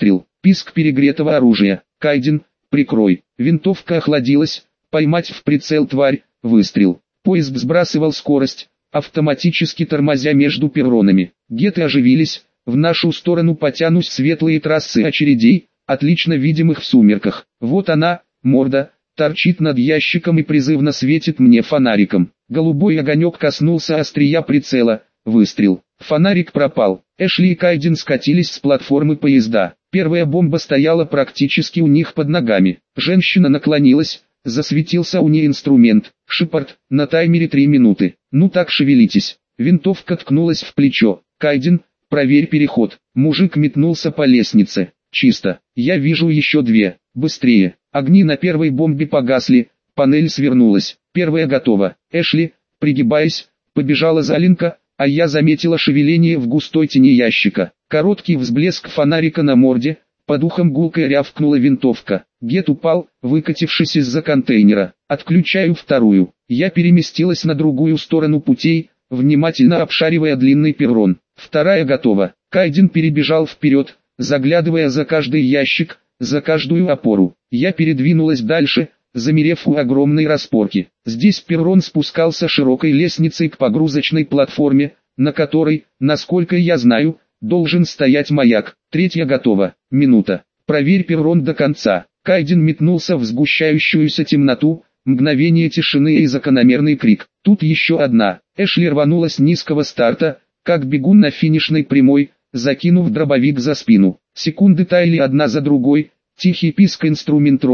писк перегретого оружия. Кайден, прикрой. Винтовка охладилась, поймать в прицел тварь, выстрел. Поезд сбрасывал скорость, автоматически тормозя между перронами. Геты оживились, в нашу сторону потянусь светлые трассы очередей, отлично видимых в сумерках. Вот она, морда, торчит над ящиком и призывно светит мне фонариком. Голубой огонек коснулся острия прицела, выстрел. Фонарик пропал. Эшли и Кайден скатились с платформы поезда. Первая бомба стояла практически у них под ногами. Женщина наклонилась, засветился у нее инструмент. Шепард, на таймере 3 минуты. Ну так шевелитесь. Винтовка ткнулась в плечо. Кайден, проверь переход. Мужик метнулся по лестнице. Чисто. Я вижу еще 2. Быстрее. Огни на первой бомбе погасли. Панель свернулась. Первая готова. Эшли, пригибаясь, побежала за Аленка, а я заметила шевеление в густой тени ящика. Короткий взблеск фонарика на морде, под ухом гулкой рявкнула винтовка. Гет упал, выкатившись из-за контейнера. Отключаю вторую. Я переместилась на другую сторону путей, внимательно обшаривая длинный перрон. Вторая готова. Кайден перебежал вперед, заглядывая за каждый ящик, за каждую опору. Я передвинулась дальше, замерев у огромной распорки. Здесь перрон спускался широкой лестницей к погрузочной платформе, на которой, насколько я знаю, должен стоять маяк. Третья готова. Минута. Проверь перрон до конца. Кайден метнулся в сгущающуюся темноту, мгновение тишины и закономерный крик. Тут еще одна. Эшли рванула с низкого старта, как бегун на финишной прямой, закинув дробовик за спину. Секунды таяли одна за другой, тихий писк инструментрона,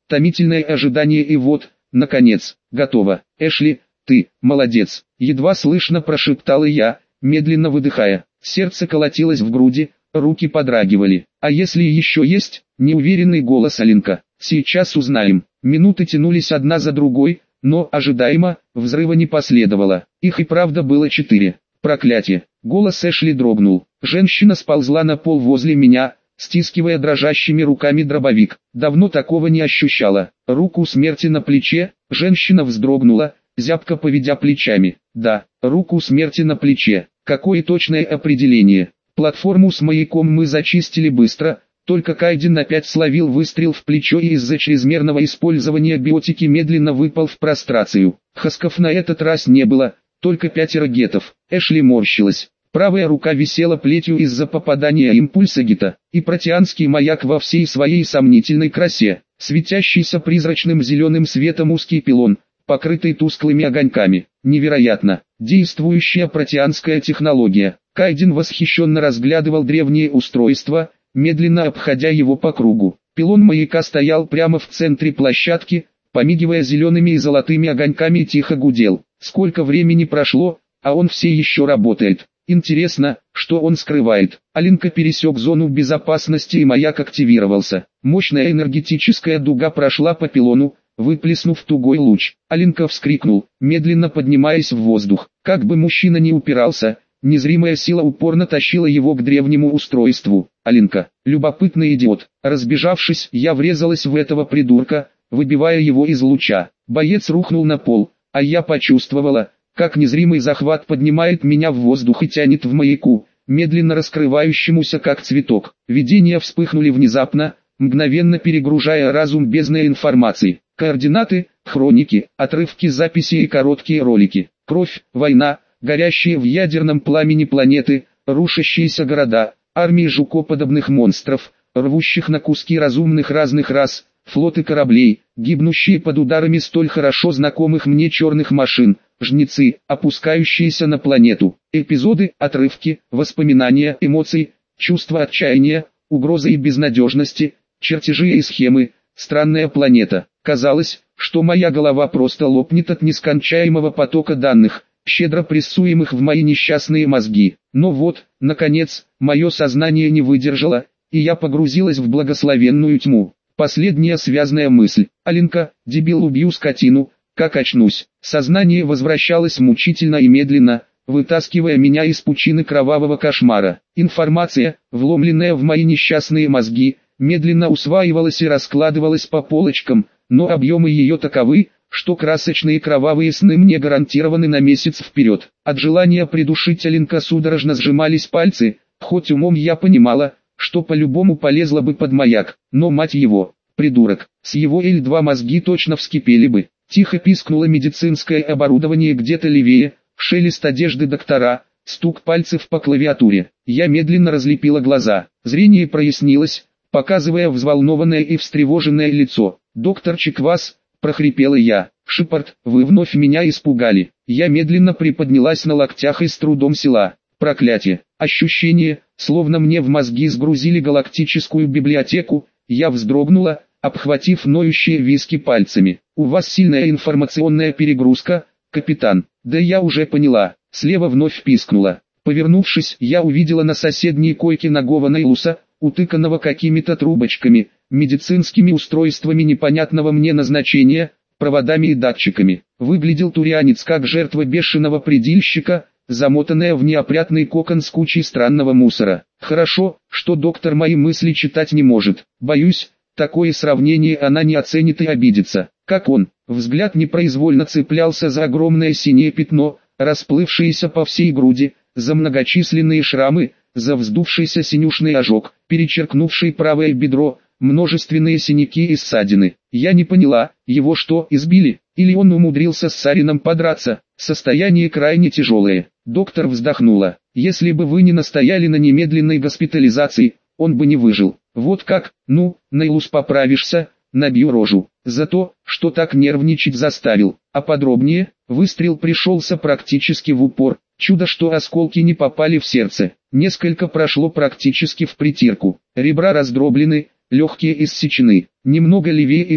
томительное ожидание и вот, наконец, готово. Эшли, ты, молодец, едва слышно прошептала я, медленно выдыхая. Сердце колотилось в груди, руки подрагивали. А если еще есть, неуверенный голос Алинка. Сейчас узнаем. Минуты тянулись одна за другой, но, ожидаемо, взрыва не последовало. Их и правда было 4. Проклятие. Голос Эшли дрогнул. Женщина сползла на пол возле меня, стискивая дрожащими руками дробовик. Давно такого не ощущала. Руку смерти на плече, женщина вздрогнула, зябко поведя плечами. Да, руку смерти на плече. Какое точное определение. Платформу с маяком мы зачистили быстро, только Кайден опять словил выстрел в плечо и из-за чрезмерного использования биотики медленно выпал в прострацию. Хасков на этот раз не было, только 5 гетов. Эшли морщилась. Правая рука висела плетью из-за попадания импульса гита, и протеанский маяк во всей своей сомнительной красе, светящийся призрачным зеленым светом узкий пилон, покрытый тусклыми огоньками. Невероятно, действующая протеанская технология. Кайден восхищенно разглядывал древнее устройство, медленно обходя его по кругу. Пилон маяка стоял прямо в центре площадки, помигивая зелеными и золотыми огоньками и тихо гудел. Сколько времени прошло, а он все еще работает. Интересно, что он скрывает. Алинка пересек зону безопасности и маяк активировался. Мощная энергетическая дуга прошла по пилону, выплеснув тугой луч. Алинка вскрикнул, медленно поднимаясь в воздух. Как бы мужчина ни упирался, незримая сила упорно тащила его к древнему устройству. Алинка, любопытный идиот. Разбежавшись, я врезалась в этого придурка, выбивая его из луча. Боец рухнул на пол, а я почувствовала, как незримый захват поднимает меня в воздух и тянет в маяку, медленно раскрывающемуся как цветок. Видения вспыхнули внезапно, мгновенно перегружая разум бездной информации. Координаты, хроники, отрывки записей и короткие ролики. Кровь, война, горящие в ядерном пламени планеты, рушащиеся города, армии жукоподобных монстров, рвущих на куски разумных разных рас, флоты кораблей, гибнущие под ударами столь хорошо знакомых мне черных машин, жнецы, опускающиеся на планету, эпизоды, отрывки, воспоминания, эмоции, чувства отчаяния, угрозы и безнадежности, чертежи и схемы, странная планета. Казалось, что моя голова просто лопнет от нескончаемого потока данных, щедро прессуемых в мои несчастные мозги. Но вот, наконец, мое сознание не выдержало, и я погрузилась в благословенную тьму. Последняя связная мысль. Алинка, дебил, убью скотину, как очнусь. Сознание возвращалось мучительно и медленно, вытаскивая меня из пучины кровавого кошмара. Информация, вломленная в мои несчастные мозги, медленно усваивалась и раскладывалась по полочкам, но объемы ее таковы, что красочные кровавые сны мне гарантированы на месяц вперед. От желания придушить Алинка судорожно сжимались пальцы, хоть умом я понимала, что по-любому полезла бы под маяк, но мать его, придурок, с его L2 мозги точно вскипели бы. Тихо пискнуло медицинское оборудование где-то левее, шелест одежды доктора, стук пальцев по клавиатуре. Я медленно разлепила глаза, зрение прояснилось, показывая взволнованное и встревоженное лицо. «Доктор Чиквас», — прохрипела я, — «Шепард, вы вновь меня испугали». Я медленно приподнялась на локтях и с трудом села. Проклятие, ощущение, словно мне в мозги сгрузили галактическую библиотеку. Я вздрогнула, обхватив ноющие виски пальцами. «У вас сильная информационная перегрузка, капитан». «Да я уже поняла». Слева вновь пискнула. Повернувшись, я увидела на соседней койке нагого Нейлуса, утыканного какими-то трубочками, медицинскими устройствами непонятного мне назначения, проводами и датчиками. Выглядел турианец как жертва бешеного предильщика, замотанная в неопрятный кокон с кучей странного мусора. Хорошо, что доктор мои мысли читать не может. Боюсь, такое сравнение она не оценит и обидится. Как он? Взгляд непроизвольно цеплялся за огромное синее пятно, расплывшееся по всей груди, за многочисленные шрамы, за вздувшийся синюшный ожог, перечеркнувший правое бедро, множественные синяки и ссадины. Я не поняла, его что, избили, или он умудрился с Сарином подраться. Состояние крайне тяжелое. Доктор вздохнула. Если бы вы не настояли на немедленной госпитализации, он бы не выжил. Вот как? Ну, Нейлус, поправишься, набью рожу. За то, что так нервничать заставил. А подробнее, выстрел пришелся практически в упор. Чудо, что осколки не попали в сердце. Несколько прошло практически в притирку. Ребра раздроблены, легкие иссечены. Немного левее и все.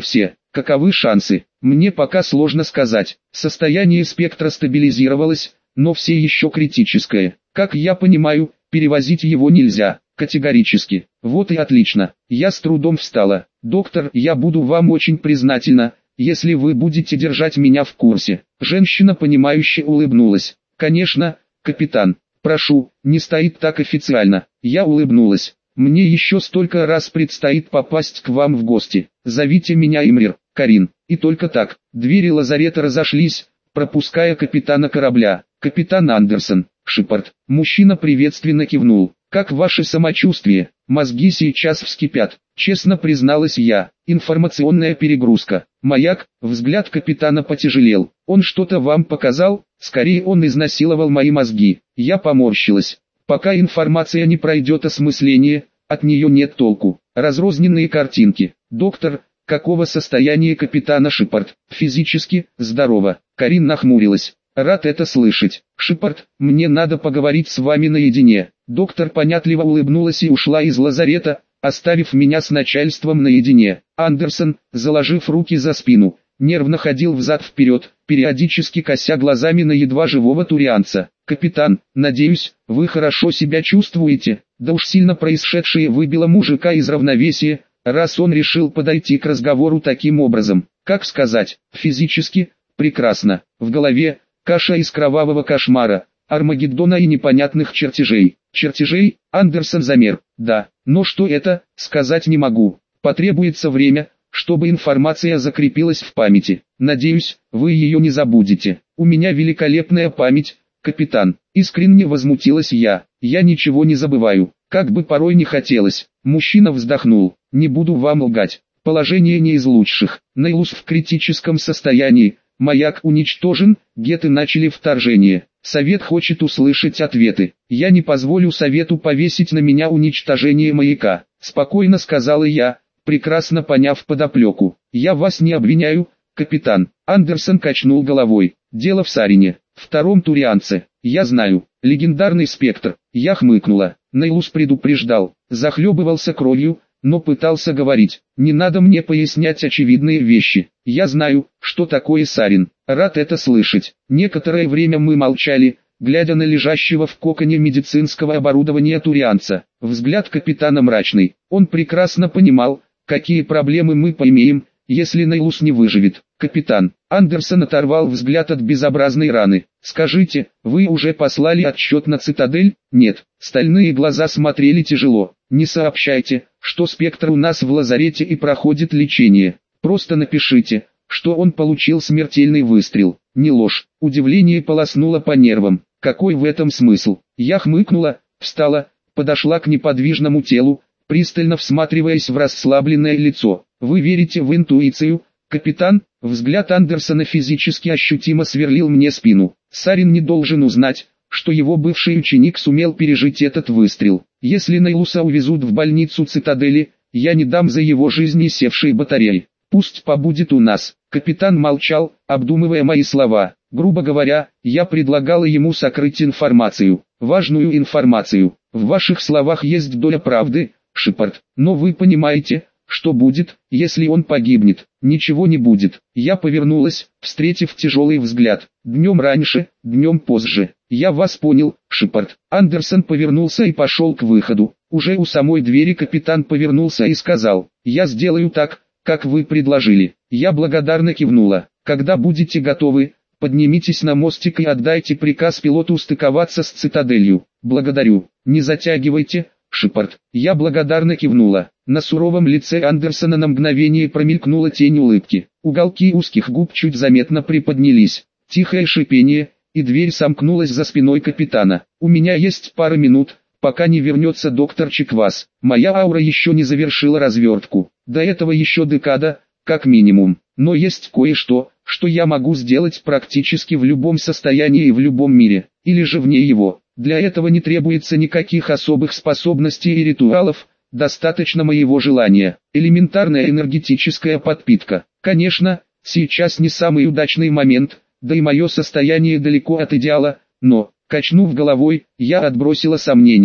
Каковы шансы? Мне пока сложно сказать. Состояние спектра стабилизировалось, но все еще критическое. Как я понимаю, перевозить его нельзя. Категорически. Вот и отлично. Я с трудом встала. Доктор, я буду вам очень признательна, если вы будете держать меня в курсе. Женщина понимающе улыбнулась. Конечно, капитан. Прошу, не стоит так официально. Я улыбнулась. Мне еще столько раз предстоит попасть к вам в гости. Зовите меня Имрир, Карин. И только так. Двери лазарета разошлись, пропуская капитана корабля. Капитан Андерсон, Шепард. Мужчина приветственно кивнул. Как ваше самочувствие? Мозги сейчас вскипят. Честно призналась я. Информационная перегрузка. Маяк, взгляд капитана потяжелел. Он что-то вам показал? Скорее он изнасиловал мои мозги. Я поморщилась. Пока информация не пройдет осмысление, от нее нет толку. Разрозненные картинки. Доктор, какого состояния капитана Шепард? Физически, здорово. Карин нахмурилась. Рад это слышать. Шепард, мне надо поговорить с вами наедине. Доктор понятливо улыбнулась и ушла из лазарета, оставив меня с начальством наедине. Андерсон, заложив руки за спину, нервно ходил взад-вперед, периодически кося глазами на едва живого турианца. «Капитан, надеюсь, вы хорошо себя чувствуете?» Да уж сильно происшедшее выбило мужика из равновесия, раз он решил подойти к разговору таким образом. Как сказать, физически, прекрасно, в голове, каша из кровавого кошмара, Армагеддона и непонятных чертежей. Чертежей? Андерсон замер. Да, но что это, сказать не могу. Потребуется время, чтобы информация закрепилась в памяти. Надеюсь, вы ее не забудете. У меня великолепная память, капитан. Искренне возмутилась я. Я ничего не забываю, как бы порой не хотелось. Мужчина вздохнул. Не буду вам лгать. Положение не из лучших. Нейлус в критическом состоянии. Маяк уничтожен, геты начали вторжение. Совет хочет услышать ответы. Я не позволю совету повесить на меня уничтожение маяка. Спокойно сказала я, прекрасно поняв подоплеку. Я вас не обвиняю, капитан. Андерсон качнул головой. Дело в Сарине, втором турианце. Я знаю, легендарный спектр. Я хмыкнула. Нейлус предупреждал, захлебывался кровью, но пытался говорить. Не надо мне пояснять очевидные вещи. Я знаю, что такое Сарин. Рад это слышать. Некоторое время мы молчали, глядя на лежащего в коконе медицинского оборудования турианца. Взгляд капитана мрачный. Он прекрасно понимал, какие проблемы мы поимеем, если Нейлус не выживет. Капитан Андерсон оторвал взгляд от безобразной раны. Скажите, вы уже послали отчет на цитадель? Нет. Стальные глаза смотрели тяжело. Не сообщайте, что спектр у нас в лазарете и проходит лечение. Просто напишите, что он получил смертельный выстрел. Не ложь. Удивление полоснуло по нервам. Какой в этом смысл? Я хмыкнула, встала, подошла к неподвижному телу, пристально всматриваясь в расслабленное лицо. Вы верите в интуицию, капитан? Взгляд Андерсона физически ощутимо сверлил мне спину. Сарин не должен узнать, что его бывший ученик сумел пережить этот выстрел. Если Нейлуса увезут в больницу цитадели, я не дам за его жизнь севшей батареи. Пусть побудет у нас. Капитан молчал, обдумывая мои слова. Грубо говоря, я предлагала ему сокрыть информацию, важную информацию. В ваших словах есть доля правды, Шепард, но вы понимаете, что будет, если он погибнет? Ничего не будет. Я повернулась, встретив тяжелый взгляд. Днем раньше, днем позже. Я вас понял, Шепард. Андерсон повернулся и пошел к выходу. Уже у самой двери капитан повернулся и сказал, я сделаю так, как вы предложили. Я благодарно кивнула. Когда будете готовы, поднимитесь на мостик и отдайте приказ пилоту стыковаться с цитаделью. Благодарю. Не затягивайте, Шепард. Я благодарно кивнула. На суровом лице Андерсона на мгновение промелькнула тень улыбки. Уголки узких губ чуть заметно приподнялись. Тихое шипение, и дверь сомкнулась за спиной капитана. У меня есть пара минут, пока не вернется доктор Чиквас. Моя аура еще не завершила развертку. До этого еще декада, как минимум. Но есть кое-что, что я могу сделать практически в любом состоянии и в любом мире, или же вне его. Для этого не требуется никаких особых способностей и ритуалов, достаточно моего желания. Элементарная энергетическая подпитка. Конечно, сейчас не самый удачный момент, да и мое состояние далеко от идеала, но, качнув головой, я отбросила сомнения.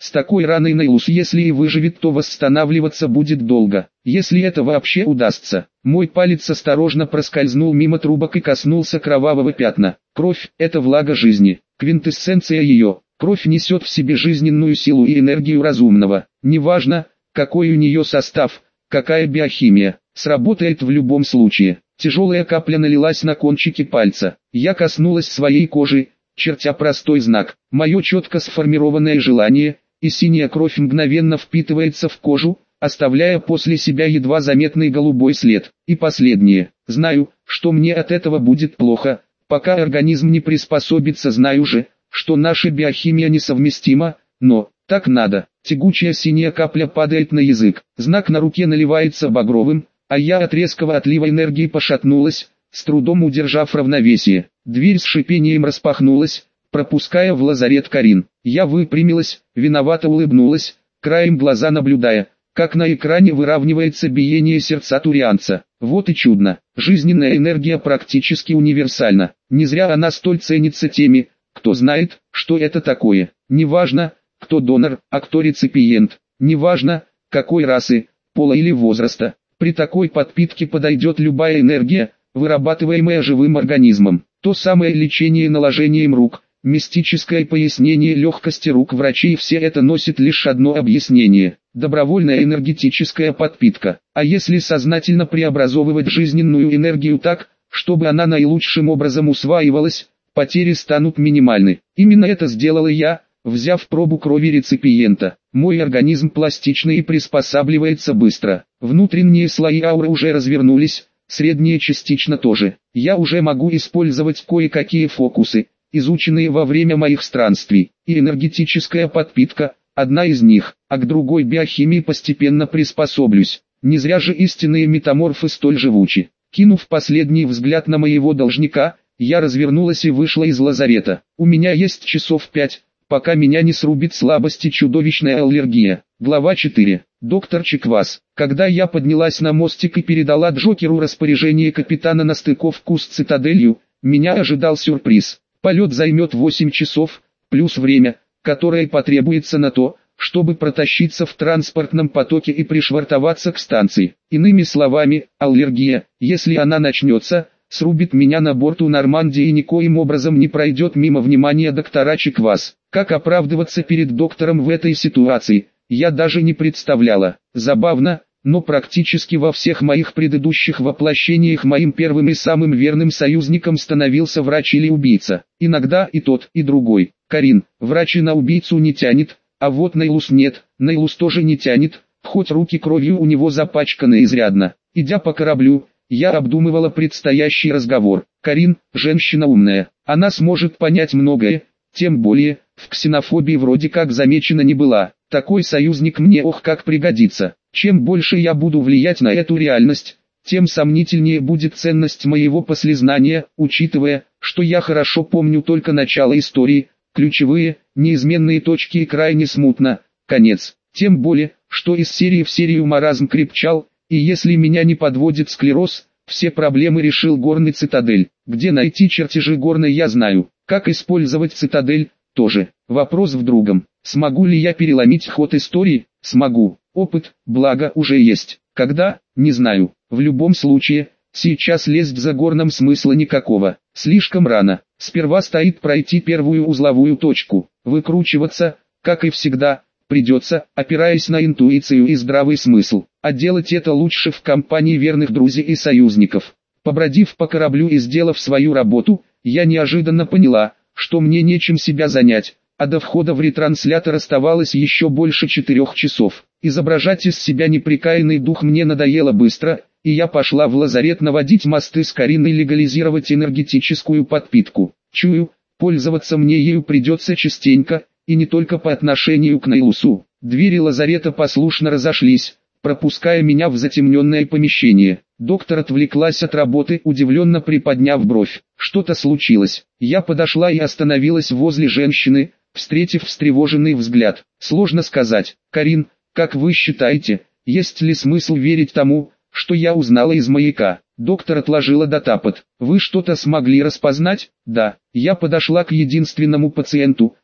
С такой раной Нейлус, если и выживет, то восстанавливаться будет долго, если это вообще удастся. Мой палец осторожно проскользнул мимо трубок и коснулся кровавого пятна. Кровь – это влага жизни, квинтэссенция ее. Кровь несет в себе жизненную силу и энергию разумного. Неважно, какой у нее состав, какая биохимия, сработает в любом случае. Тяжелая капля налилась на кончики пальца. Я коснулась своей кожи, чертя простой знак. Мое четко сформированное желание, и синяя кровь мгновенно впитывается в кожу, оставляя после себя едва заметный голубой след. И последнее. Знаю, что мне от этого будет плохо, пока организм не приспособится. Знаю же, что наша биохимия несовместима, но так надо. Тягучая синяя капля падает на язык. Знак на руке наливается багровым, а я от резкого отлива энергии пошатнулась, с трудом удержав равновесие. Дверь с шипением распахнулась, пропуская в лазарет Карин. Я выпрямилась, виновато улыбнулась, краем глаза наблюдая, как на экране выравнивается биение сердца турианца. Вот и чудно. Жизненная энергия практически универсальна. Не зря она столь ценится теми, кто знает, что это такое. Неважно, кто донор, а кто реципиент. Неважно, какой расы, пола или возраста. При такой подпитке подойдет любая энергия, вырабатываемая живым организмом. То самое лечение наложением рук, мистическое пояснение легкости рук врачей, все это носит лишь одно объяснение – добровольная энергетическая подпитка. А если сознательно преобразовывать жизненную энергию так, чтобы она наилучшим образом усваивалась, потери станут минимальны. Именно это сделала я, взяв пробу крови реципиента. Мой организм пластичный и приспосабливается быстро. Внутренние слои ауры уже развернулись, средние частично тоже. Я уже могу использовать кое-какие фокусы, изученные во время моих странствий. И энергетическая подпитка – одна из них, а к другой биохимии постепенно приспособлюсь. Не зря же истинные метаморфы столь живучи. Кинув последний взгляд на моего должника, я развернулась и вышла из лазарета. У меня есть часов 5, пока меня не срубит слабость и чудовищная аллергия. Глава 4. Доктор Чиквас. Когда я поднялась на мостик и передала Джокеру распоряжение капитана на стыковку с цитаделью, меня ожидал сюрприз. Полет займет 8 часов, плюс время, которое потребуется на то, чтобы протащиться в транспортном потоке и пришвартоваться к станции. Иными словами, аллергия, если она начнется, срубит меня на борту Нормандии и никоим образом не пройдет мимо внимания доктора Чиквас. Как оправдываться перед доктором в этой ситуации, я даже не представляла. Забавно, но практически во всех моих предыдущих воплощениях моим первым и самым верным союзником становился врач или убийца. Иногда и тот, и другой. Карин, врач и на убийцу не тянет, а вот Нейлус нет, Нейлус тоже не тянет, хоть руки кровью у него запачканы изрядно. Идя по кораблю, я обдумывала предстоящий разговор. Карин – женщина умная, она сможет понять многое, тем более, в ксенофобии вроде как замечена не была. Такой союзник мне ох как пригодится. Чем больше я буду влиять на эту реальность, тем сомнительнее будет ценность моего послезнания, учитывая, что я хорошо помню только начало истории, ключевые, неизменные точки и крайне смутно, конец. Тем более, что из серии в серию маразм крепчал, и если меня не подводит склероз, все проблемы решил горный цитадель. Где найти чертежи горной я знаю, как использовать цитадель, тоже. Вопрос в другом. Смогу ли я переломить ход истории? Смогу. Опыт, благо, уже есть. Когда? Не знаю. В любом случае, сейчас лезть за горном смысла никакого. Слишком рано. Сперва стоит пройти первую узловую точку. Выкручиваться, как и всегда, придется, опираясь на интуицию и здравый смысл. А делать это лучше в компании верных друзей и союзников. Побродив по кораблю и сделав свою работу, я неожиданно поняла, что мне нечем себя занять, а до входа в ретранслятор оставалось еще больше 4 часов. Изображать из себя непрекаянный дух мне надоело быстро, и я пошла в лазарет наводить мосты с Кариной, легализировать энергетическую подпитку. Чую, пользоваться мне ею придется частенько, и не только по отношению к Нейлусу. Двери лазарета послушно разошлись, пропуская меня в затемненное помещение. Доктор отвлеклась от работы, удивленно приподняв бровь. Что-то случилось. Я подошла и остановилась возле женщины, встретив встревоженный взгляд. Сложно сказать. Карин, как вы считаете, есть ли смысл верить тому, что я узнала из маяка? Доктор отложила датапот. Вы что-то смогли распознать? Да. Я подошла к единственному пациенту,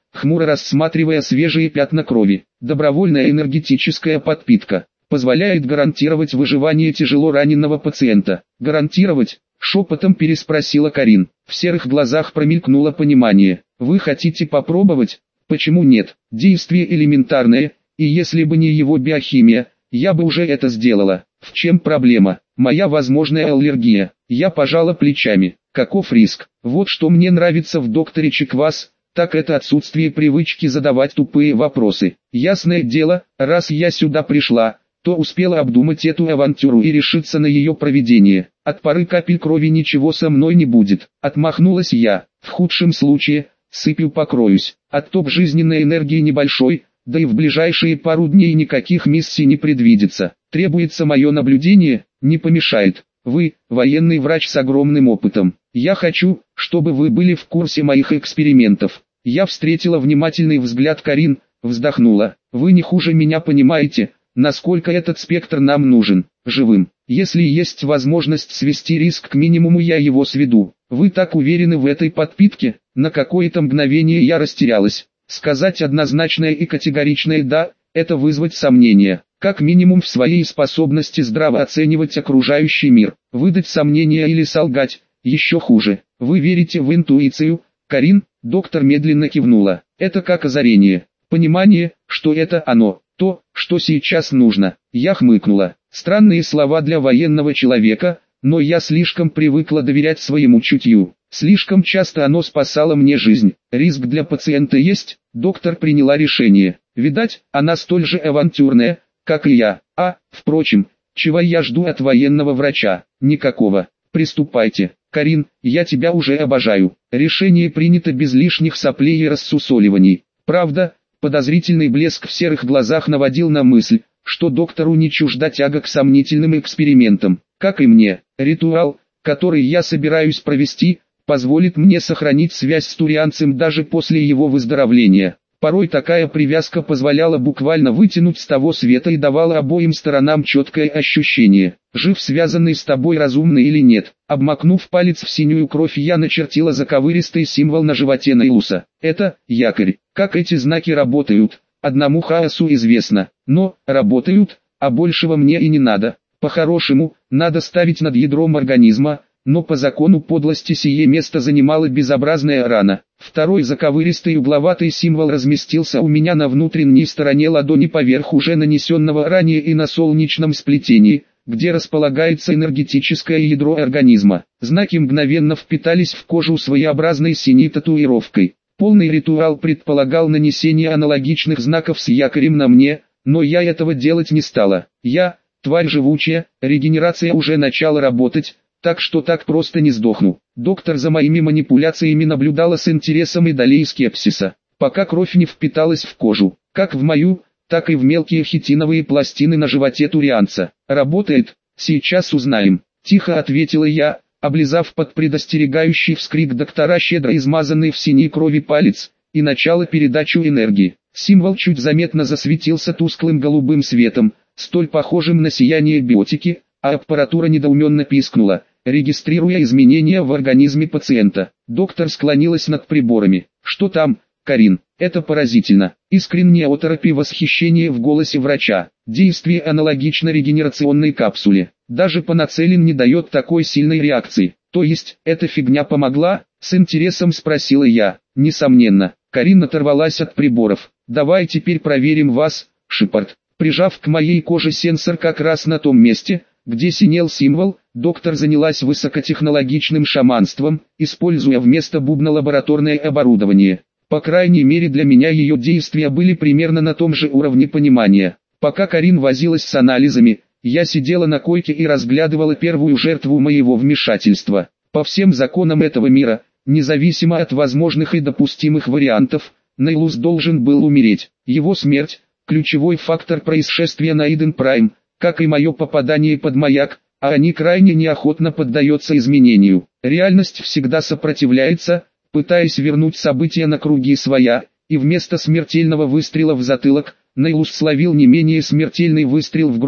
хмуро рассматривая свежие пятна крови. Добровольная энергетическая подпитка позволяет гарантировать выживание тяжело раненого пациента. Гарантировать? Шепотом переспросила Карин. В серых глазах промелькнуло понимание. Вы хотите попробовать? Почему нет? Действие элементарное, и если бы не его биохимия, я бы уже это сделала. В чем проблема? Моя возможная аллергия. Я пожала плечами. Каков риск? Вот что мне нравится в докторе Чеквас, так это отсутствие привычки задавать тупые вопросы. Ясное дело, раз я сюда пришла, то успела обдумать эту авантюру и решиться на ее проведение. От пары капель крови ничего со мной не будет. Отмахнулась я. В худшем случае, сыпью покроюсь. Отток жизненной энергии небольшой, да и в ближайшие пару дней никаких миссий не предвидится. Требуется мое наблюдение, не помешает. Вы, военный врач с огромным опытом. Я хочу, чтобы вы были в курсе моих экспериментов. Я встретила внимательный взгляд Карин, вздохнула. Вы не хуже меня понимаете, насколько этот спектр нам нужен, живым. Если есть возможность свести риск к минимуму, я его сведу. Вы так уверены в этой подпитке? На какое-то мгновение я растерялась. Сказать однозначное и категоричное «да» – это вызвать сомнения. Как минимум в своей способности здраво оценивать окружающий мир. Выдать сомнения или солгать – еще хуже. Вы верите в интуицию, Карин? Доктор медленно кивнула. Это как озарение. Понимание, что это оно, то, что сейчас нужно. Я хмыкнула. Странные слова для военного человека, но я слишком привыкла доверять своему чутью. Слишком часто оно спасало мне жизнь. Риск для пациента есть, доктор приняла решение. Видать, она столь же авантюрная, как и я. Впрочем, чего я жду от военного врача? Никакого. Приступайте. Карин, я тебя уже обожаю. Решение принято без лишних соплей и рассусоливаний. Правда, подозрительный блеск в серых глазах наводил на мысль, что доктору не чужда тяга к сомнительным экспериментам. Как и мне, ритуал, который я собираюсь провести, позволит мне сохранить связь с турианцем даже после его выздоровления. Порой такая привязка позволяла буквально вытянуть с того света и давала обоим сторонам четкое ощущение, жив связанный с тобой разумно или нет. Обмакнув палец в синюю кровь, я начертила заковыристый символ на животе Нейлуса. Это якорь. Как эти знаки работают, одному Хаосу известно, но работают, а большего мне и не надо. По-хорошему, надо ставить над ядром организма, но по закону подлости сие место занимала безобразная рана. Второй заковыристый угловатый символ разместился у меня на внутренней стороне ладони поверх уже нанесенного ранее и на солнечном сплетении, где располагается энергетическое ядро организма. Знаки мгновенно впитались в кожу своеобразной синей татуировкой. Полный ритуал предполагал нанесение аналогичных знаков с якорем на мне, но я этого делать не стала. Я, тварь живучая, регенерация уже начала работать, так что так просто не сдохну. Доктор за моими манипуляциями наблюдала с интересом и долей скепсиса, пока кровь не впиталась в кожу, как в мою, так и в мелкие хитиновые пластины на животе турианца. Работает? Сейчас узнаем. Тихо ответила я, облизав под предостерегающий вскрик доктора щедро измазанный в синей крови палец, и начала передачу энергии. Символ чуть заметно засветился тусклым голубым светом, столь похожим на сияние биотики, а аппаратура недоуменно пискнула, регистрируя изменения в организме пациента. Доктор склонилась над приборами. Что там, Карин? Это поразительно. Искренняя оторопь и восхищение в голосе врача. Действие аналогично регенерационной капсуле. Даже панацелин не дает такой сильной реакции. То есть, эта фигня помогла? С интересом спросила я. Несомненно. Карин оторвалась от приборов. Давай теперь проверим вас, Шепард. Прижав к моей коже сенсор как раз на том месте, где синел символ, доктор занялась высокотехнологичным шаманством, используя вместо бубна лабораторное оборудование. По крайней мере для меня ее действия были примерно на том же уровне понимания. Пока Карин возилась с анализами, я сидела на койке и разглядывала первую жертву моего вмешательства. По всем законам этого мира, независимо от возможных и допустимых вариантов, Нейлус должен был умереть. Его смерть – ключевой фактор происшествия на Иден Прайм, как и мое попадание под маяк, а они крайне неохотно поддаются изменению. Реальность всегда сопротивляется, пытаясь вернуть события на круги своя, и вместо смертельного выстрела в затылок, Нейлус словил не менее смертельный выстрел в грудь,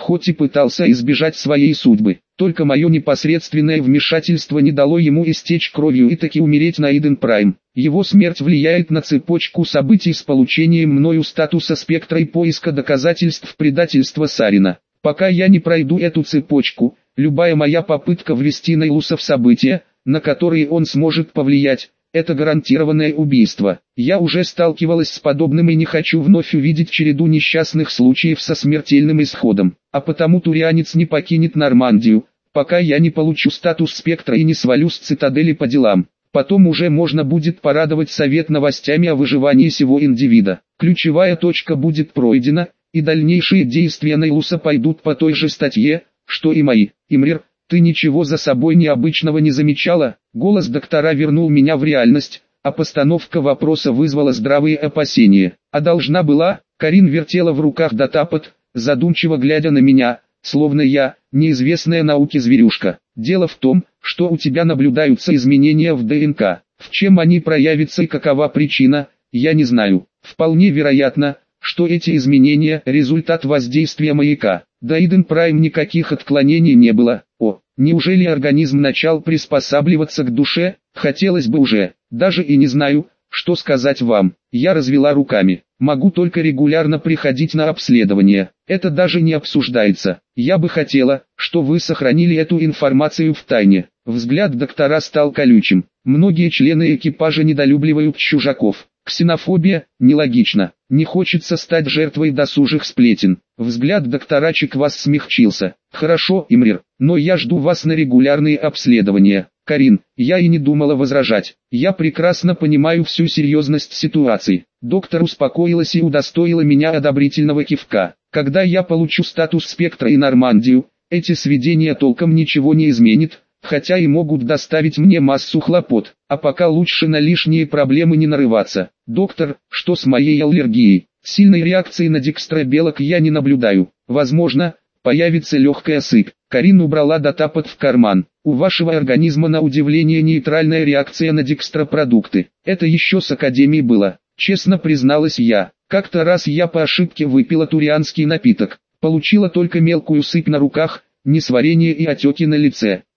хоть и пытался избежать своей судьбы. Только мое непосредственное вмешательство не дало ему истечь кровью и таки умереть на Иден Прайм. Его смерть влияет на цепочку событий с получением мною статуса спектра и поиска доказательств предательства Сарина. Пока я не пройду эту цепочку, любая моя попытка ввести Нейлуса в события, на которые он сможет повлиять, это гарантированное убийство. Я уже сталкивалась с подобным и не хочу вновь увидеть череду несчастных случаев со смертельным исходом. А потому турианец не покинет Нормандию, пока я не получу статус спектра и не свалю с цитадели по делам. Потом уже можно будет порадовать совет новостями о выживании сего индивида. Ключевая точка будет пройдена, и дальнейшие действия Нейлуса пойдут по той же статье, что и мои. Имрир, ты ничего за собой необычного не замечала? Голос доктора вернул меня в реальность, а постановка вопроса вызвала здравые опасения. А должна была? Карин вертела в руках датапад, задумчиво глядя на меня, словно я, неизвестная науке зверюшка. Дело в том, что у тебя наблюдаются изменения в ДНК. В чем они проявятся и какова причина, я не знаю. Вполне вероятно, что эти изменения – результат воздействия маяка. До Иден Прайм никаких отклонений не было. О, неужели организм начал приспосабливаться к душе? Хотелось бы уже, даже и не знаю, что сказать вам. Я развела руками. Могу только регулярно приходить на обследование. Это даже не обсуждается. Я бы хотела, что вы сохранили эту информацию в тайне. Взгляд доктора стал колючим. Многие члены экипажа недолюбливают чужаков. Ксенофобия – нелогично. Не хочется стать жертвой досужих сплетен. Взгляд доктора Чеквас смягчился. Хорошо, Имрир, но я жду вас на регулярные обследования. Карин, я и не думала возражать. Я прекрасно понимаю всю серьезность ситуации. Доктор успокоилась и удостоила меня одобрительного кивка. Когда я получу статус спектра и Нормандию, эти сведения толком ничего не изменит, хотя и могут доставить мне массу хлопот. А пока лучше на лишние проблемы не нарываться. Доктор, что с моей аллергией? Сильной реакции на декстробелок я не наблюдаю. Возможно, появится легкая сыпь. Карин убрала датапад в карман. У вашего организма на удивление нейтральная реакция на декстропродукты. Это еще с академии было. Честно призналась я. Как-то раз я по ошибке выпила турианский напиток. Получила только мелкую сыпь на руках, несварение и отеки на лице.